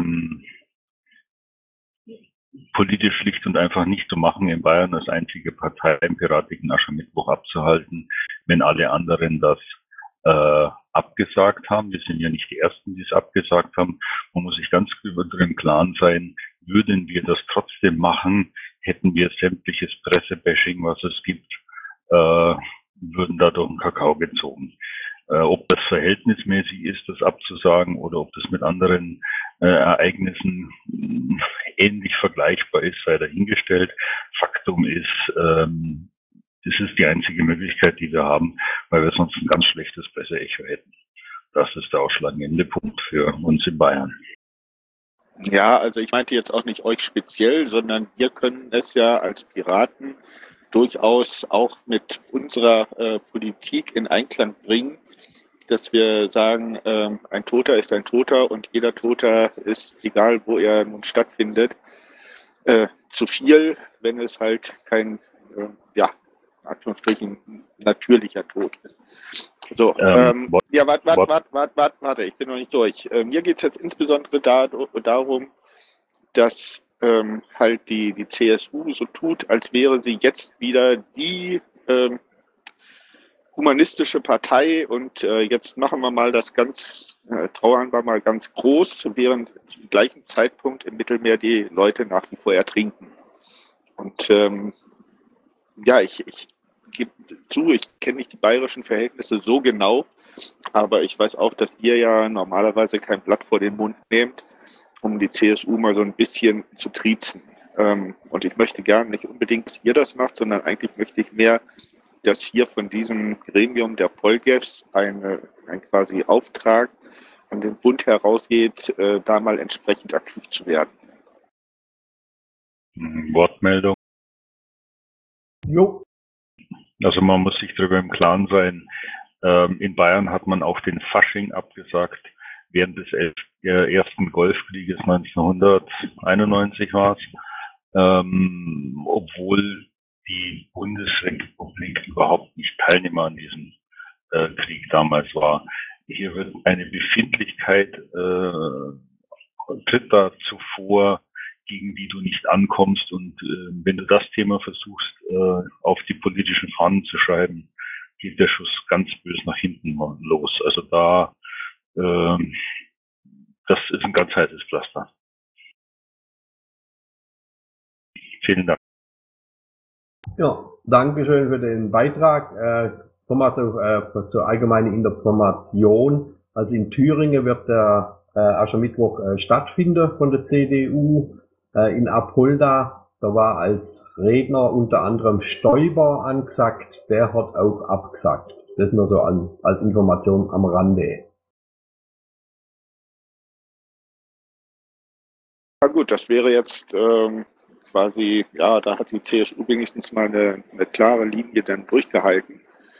Speaker 14: politisch schlicht und einfach nicht zu machen, in Bayern als einzige Partei im Piratischen Aschermittwoch abzuhalten, wenn alle anderen das abgesagt haben. Wir sind ja nicht die Ersten, die es abgesagt haben. Man muss sich ganz darüber im Klaren sein, würden wir das trotzdem machen, hätten wir sämtliches Pressebashing, was es gibt, würden da durch den Kakao gezogen. Ob das verhältnismäßig ist, das abzusagen, oder ob das mit anderen Ereignissen ähnlich vergleichbar ist, sei dahingestellt. Faktum ist, das ist die einzige Möglichkeit, die wir haben, weil wir sonst ein ganz schlechtes Presseecho hätten. Das ist der ausschlaggebende Punkt für uns in Bayern.
Speaker 5: Ja, also ich meinte jetzt auch nicht euch speziell, sondern wir können es ja als Piraten durchaus auch mit unserer Politik in Einklang bringen, dass wir sagen, ein Toter ist ein Toter und jeder Toter ist, egal wo er nun stattfindet, zu viel, wenn es halt kein, Anführungsstrichen, natürlicher Tod ist. So, ja, warte, ich bin noch nicht durch. Mir geht es jetzt insbesondere darum, dass halt die CSU so tut, als wäre sie jetzt wieder die humanistische Partei und jetzt machen wir mal das trauern wir mal ganz groß, während zum gleichen Zeitpunkt im Mittelmeer die Leute nach wie vor ertrinken. Und ich gebe zu, ich kenne nicht die bayerischen Verhältnisse so genau, aber ich weiß auch, dass ihr ja normalerweise kein Blatt vor den Mund nehmt, um die CSU mal so ein bisschen zu triezen. Und ich möchte gerne nicht unbedingt, dass ihr das macht, sondern eigentlich möchte ich mehr, dass hier von diesem Gremium der Polgefs ein quasi Auftrag an den Bund herausgeht, da mal entsprechend aktiv zu werden.
Speaker 14: Wortmeldung.
Speaker 6: Jo.
Speaker 14: Also man muss sich darüber im Klaren sein, in Bayern hat man auch den Fasching abgesagt, während des ersten Golfkrieges 1991 war es, obwohl die Bundesrepublik überhaupt nicht Teilnehmer an diesem Krieg damals war. Hier wird eine Befindlichkeit tritt dazu vor, gegen die du nicht ankommst, und wenn du das Thema versuchst, auf die politischen Fahnen zu schreiben, geht der Schuss ganz böse nach hinten los. Also das ist ein ganz heißes Pflaster. Vielen Dank.
Speaker 6: Ja, Dankeschön für den Beitrag. Thomas, zur allgemeinen Information. Also in Thüringen wird der Aschermittwoch stattfinden von der CDU. In Apolda, da war als Redner unter anderem Stoiber angesagt, der hat auch abgesagt. Das nur so als Information am Rande.
Speaker 5: Ja gut, das wäre jetzt quasi, ja, da hat die CSU wenigstens mal eine klare Linie dann durchgehalten.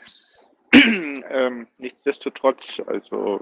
Speaker 5: Nichtsdestotrotz, also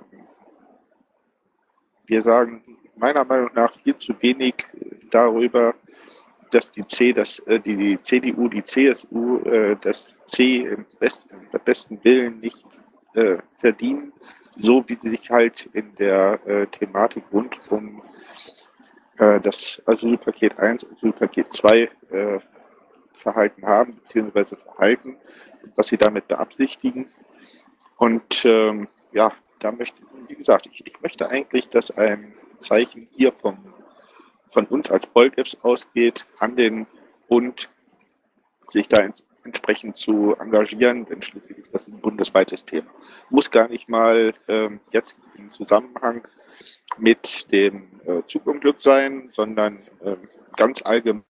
Speaker 5: wir sagen meiner Meinung nach viel zu wenig darüber, dass die CDU, die CSU das C im besten Willen nicht verdienen, so wie sie sich halt in der Thematik rund um das Asylpaket 1, Asylpaket 2 verhalten haben, beziehungsweise verhalten, was sie damit beabsichtigen. Und da möchte, wie gesagt, ich möchte eigentlich, dass ein Zeichen hier von uns als Polgefs ausgeht, an den Bund, sich da entsprechend zu engagieren, denn schließlich ist das ein bundesweites Thema. Muss gar nicht mal jetzt im Zusammenhang mit dem Zugunglück sein, sondern ganz allgemein,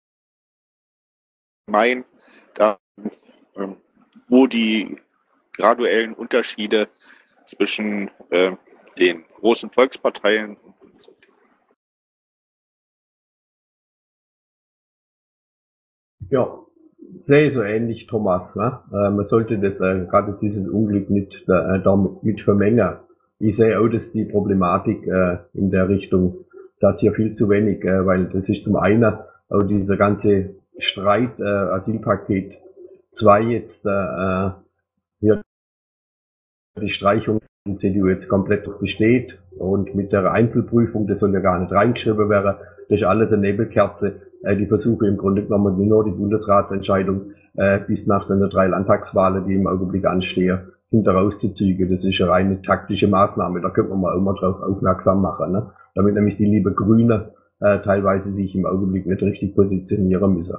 Speaker 5: da, wo die graduellen Unterschiede zwischen den großen Volksparteien und
Speaker 6: Ja, sehe so ähnlich, Thomas. Ne? Man sollte das gerade dieses Unglück nicht damit vermengen. Ich sehe auch, dass die Problematik in der Richtung, dass hier viel zu wenig, weil das ist zum einen auch dieser ganze Streit, Asylpaket 2 jetzt hier die Streichung die CDU jetzt komplett besteht und mit der Einzelprüfung, das soll ja gar nicht reingeschrieben werden, das ist alles eine Nebelkerze. Die Versuche im Grunde genommen nur die Bundesratsentscheidung bis nach den 3 Landtagswahlen, die im Augenblick anstehen, hinter rauszuziehen. Das ist eine reine taktische Maßnahme, da könnte man mal immer drauf aufmerksam machen, ne? Damit nämlich die liebe Grüne teilweise sich im Augenblick nicht richtig positionieren müssen.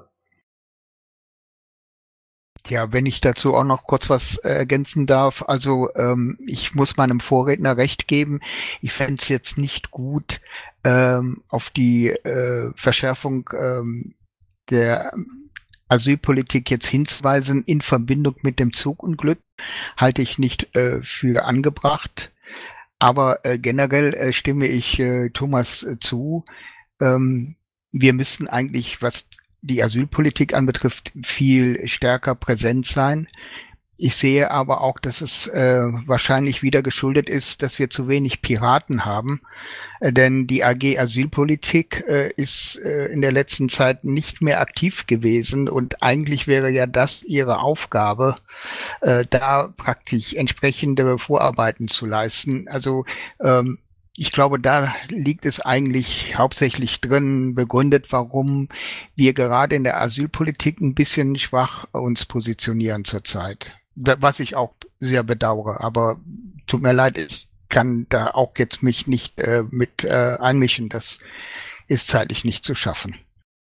Speaker 4: Ja, wenn ich dazu auch noch kurz was ergänzen darf. Also ich muss meinem Vorredner recht geben. Ich fände es jetzt nicht gut, auf die Verschärfung der Asylpolitik jetzt hinzuweisen in Verbindung mit dem Zugunglück. Halte ich nicht für angebracht. Aber generell stimme ich Thomas zu. Wir müssen eigentlich, was die Asylpolitik anbetrifft, viel stärker präsent sein. Ich sehe aber auch, dass es wahrscheinlich wieder geschuldet ist, dass wir zu wenig Piraten haben. Denn die AG Asylpolitik ist in der letzten Zeit nicht mehr aktiv gewesen und eigentlich wäre ja das ihre Aufgabe, da praktisch entsprechende Vorarbeiten zu leisten. Also ich glaube, da liegt es eigentlich hauptsächlich drin begründet, warum wir gerade in der Asylpolitik ein bisschen schwach uns positionieren zurzeit. Was ich auch sehr bedauere, aber tut mir leid, ich kann da auch jetzt mich nicht mit einmischen. Das ist zeitlich nicht zu schaffen.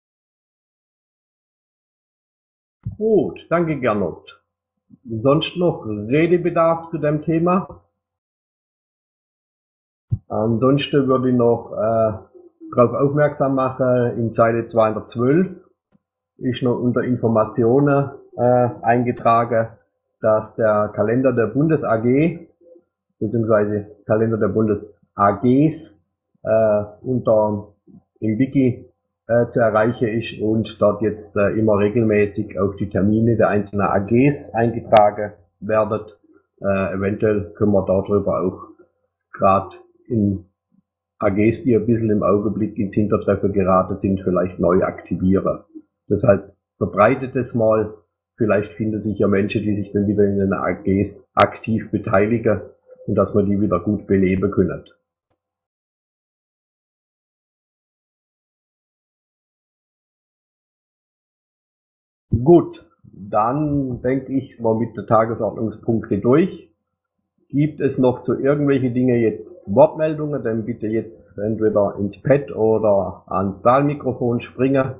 Speaker 6: Gut, danke Gernot. Sonst noch Redebedarf zu dem Thema? Ansonsten würde ich noch darauf aufmerksam machen, in Seite 212 ist noch unter Informationen eingetragen, dass der Kalender der Bundes AG bzw. Kalender der Bundes AGs unter im Wiki zu erreichen ist und dort jetzt immer regelmäßig auch die Termine der einzelnen AGs eingetragen werden. Eventuell können wir darüber auch gerade in AGs, die ein bisschen im Augenblick ins Hintertreffen geraten sind, vielleicht neu aktivieren. Deshalb verbreitet es mal. Vielleicht finden sich ja Menschen, die sich dann wieder in den AGs aktiv beteiligen und dass man die wieder gut beleben können. Gut, dann denke ich, war mit den Tagesordnungspunkten durch. Gibt es noch zu irgendwelche Dinge jetzt Wortmeldungen, dann bitte jetzt entweder ins Pad oder ans Saalmikrofon springen.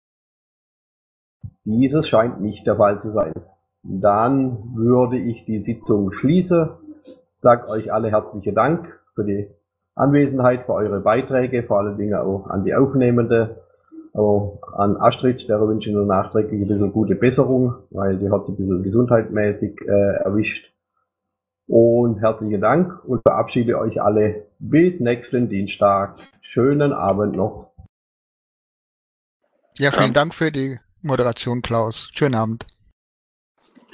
Speaker 6: Dieses scheint nicht der Fall zu sein. Dann würde ich die Sitzung schließen. Sag euch alle herzlichen Dank für die Anwesenheit, für eure Beiträge, vor allen Dingen auch an die Aufnehmende, auch an Astrid, der wünsche ich nur nachträglich ein bisschen gute Besserung, weil die hat sich ein bisschen gesundheitsmäßig erwischt. Und herzlichen Dank und verabschiede euch alle bis nächsten Dienstag. Schönen Abend noch.
Speaker 4: Ja, vielen Dank für die Moderation, Klaus. Schönen Abend.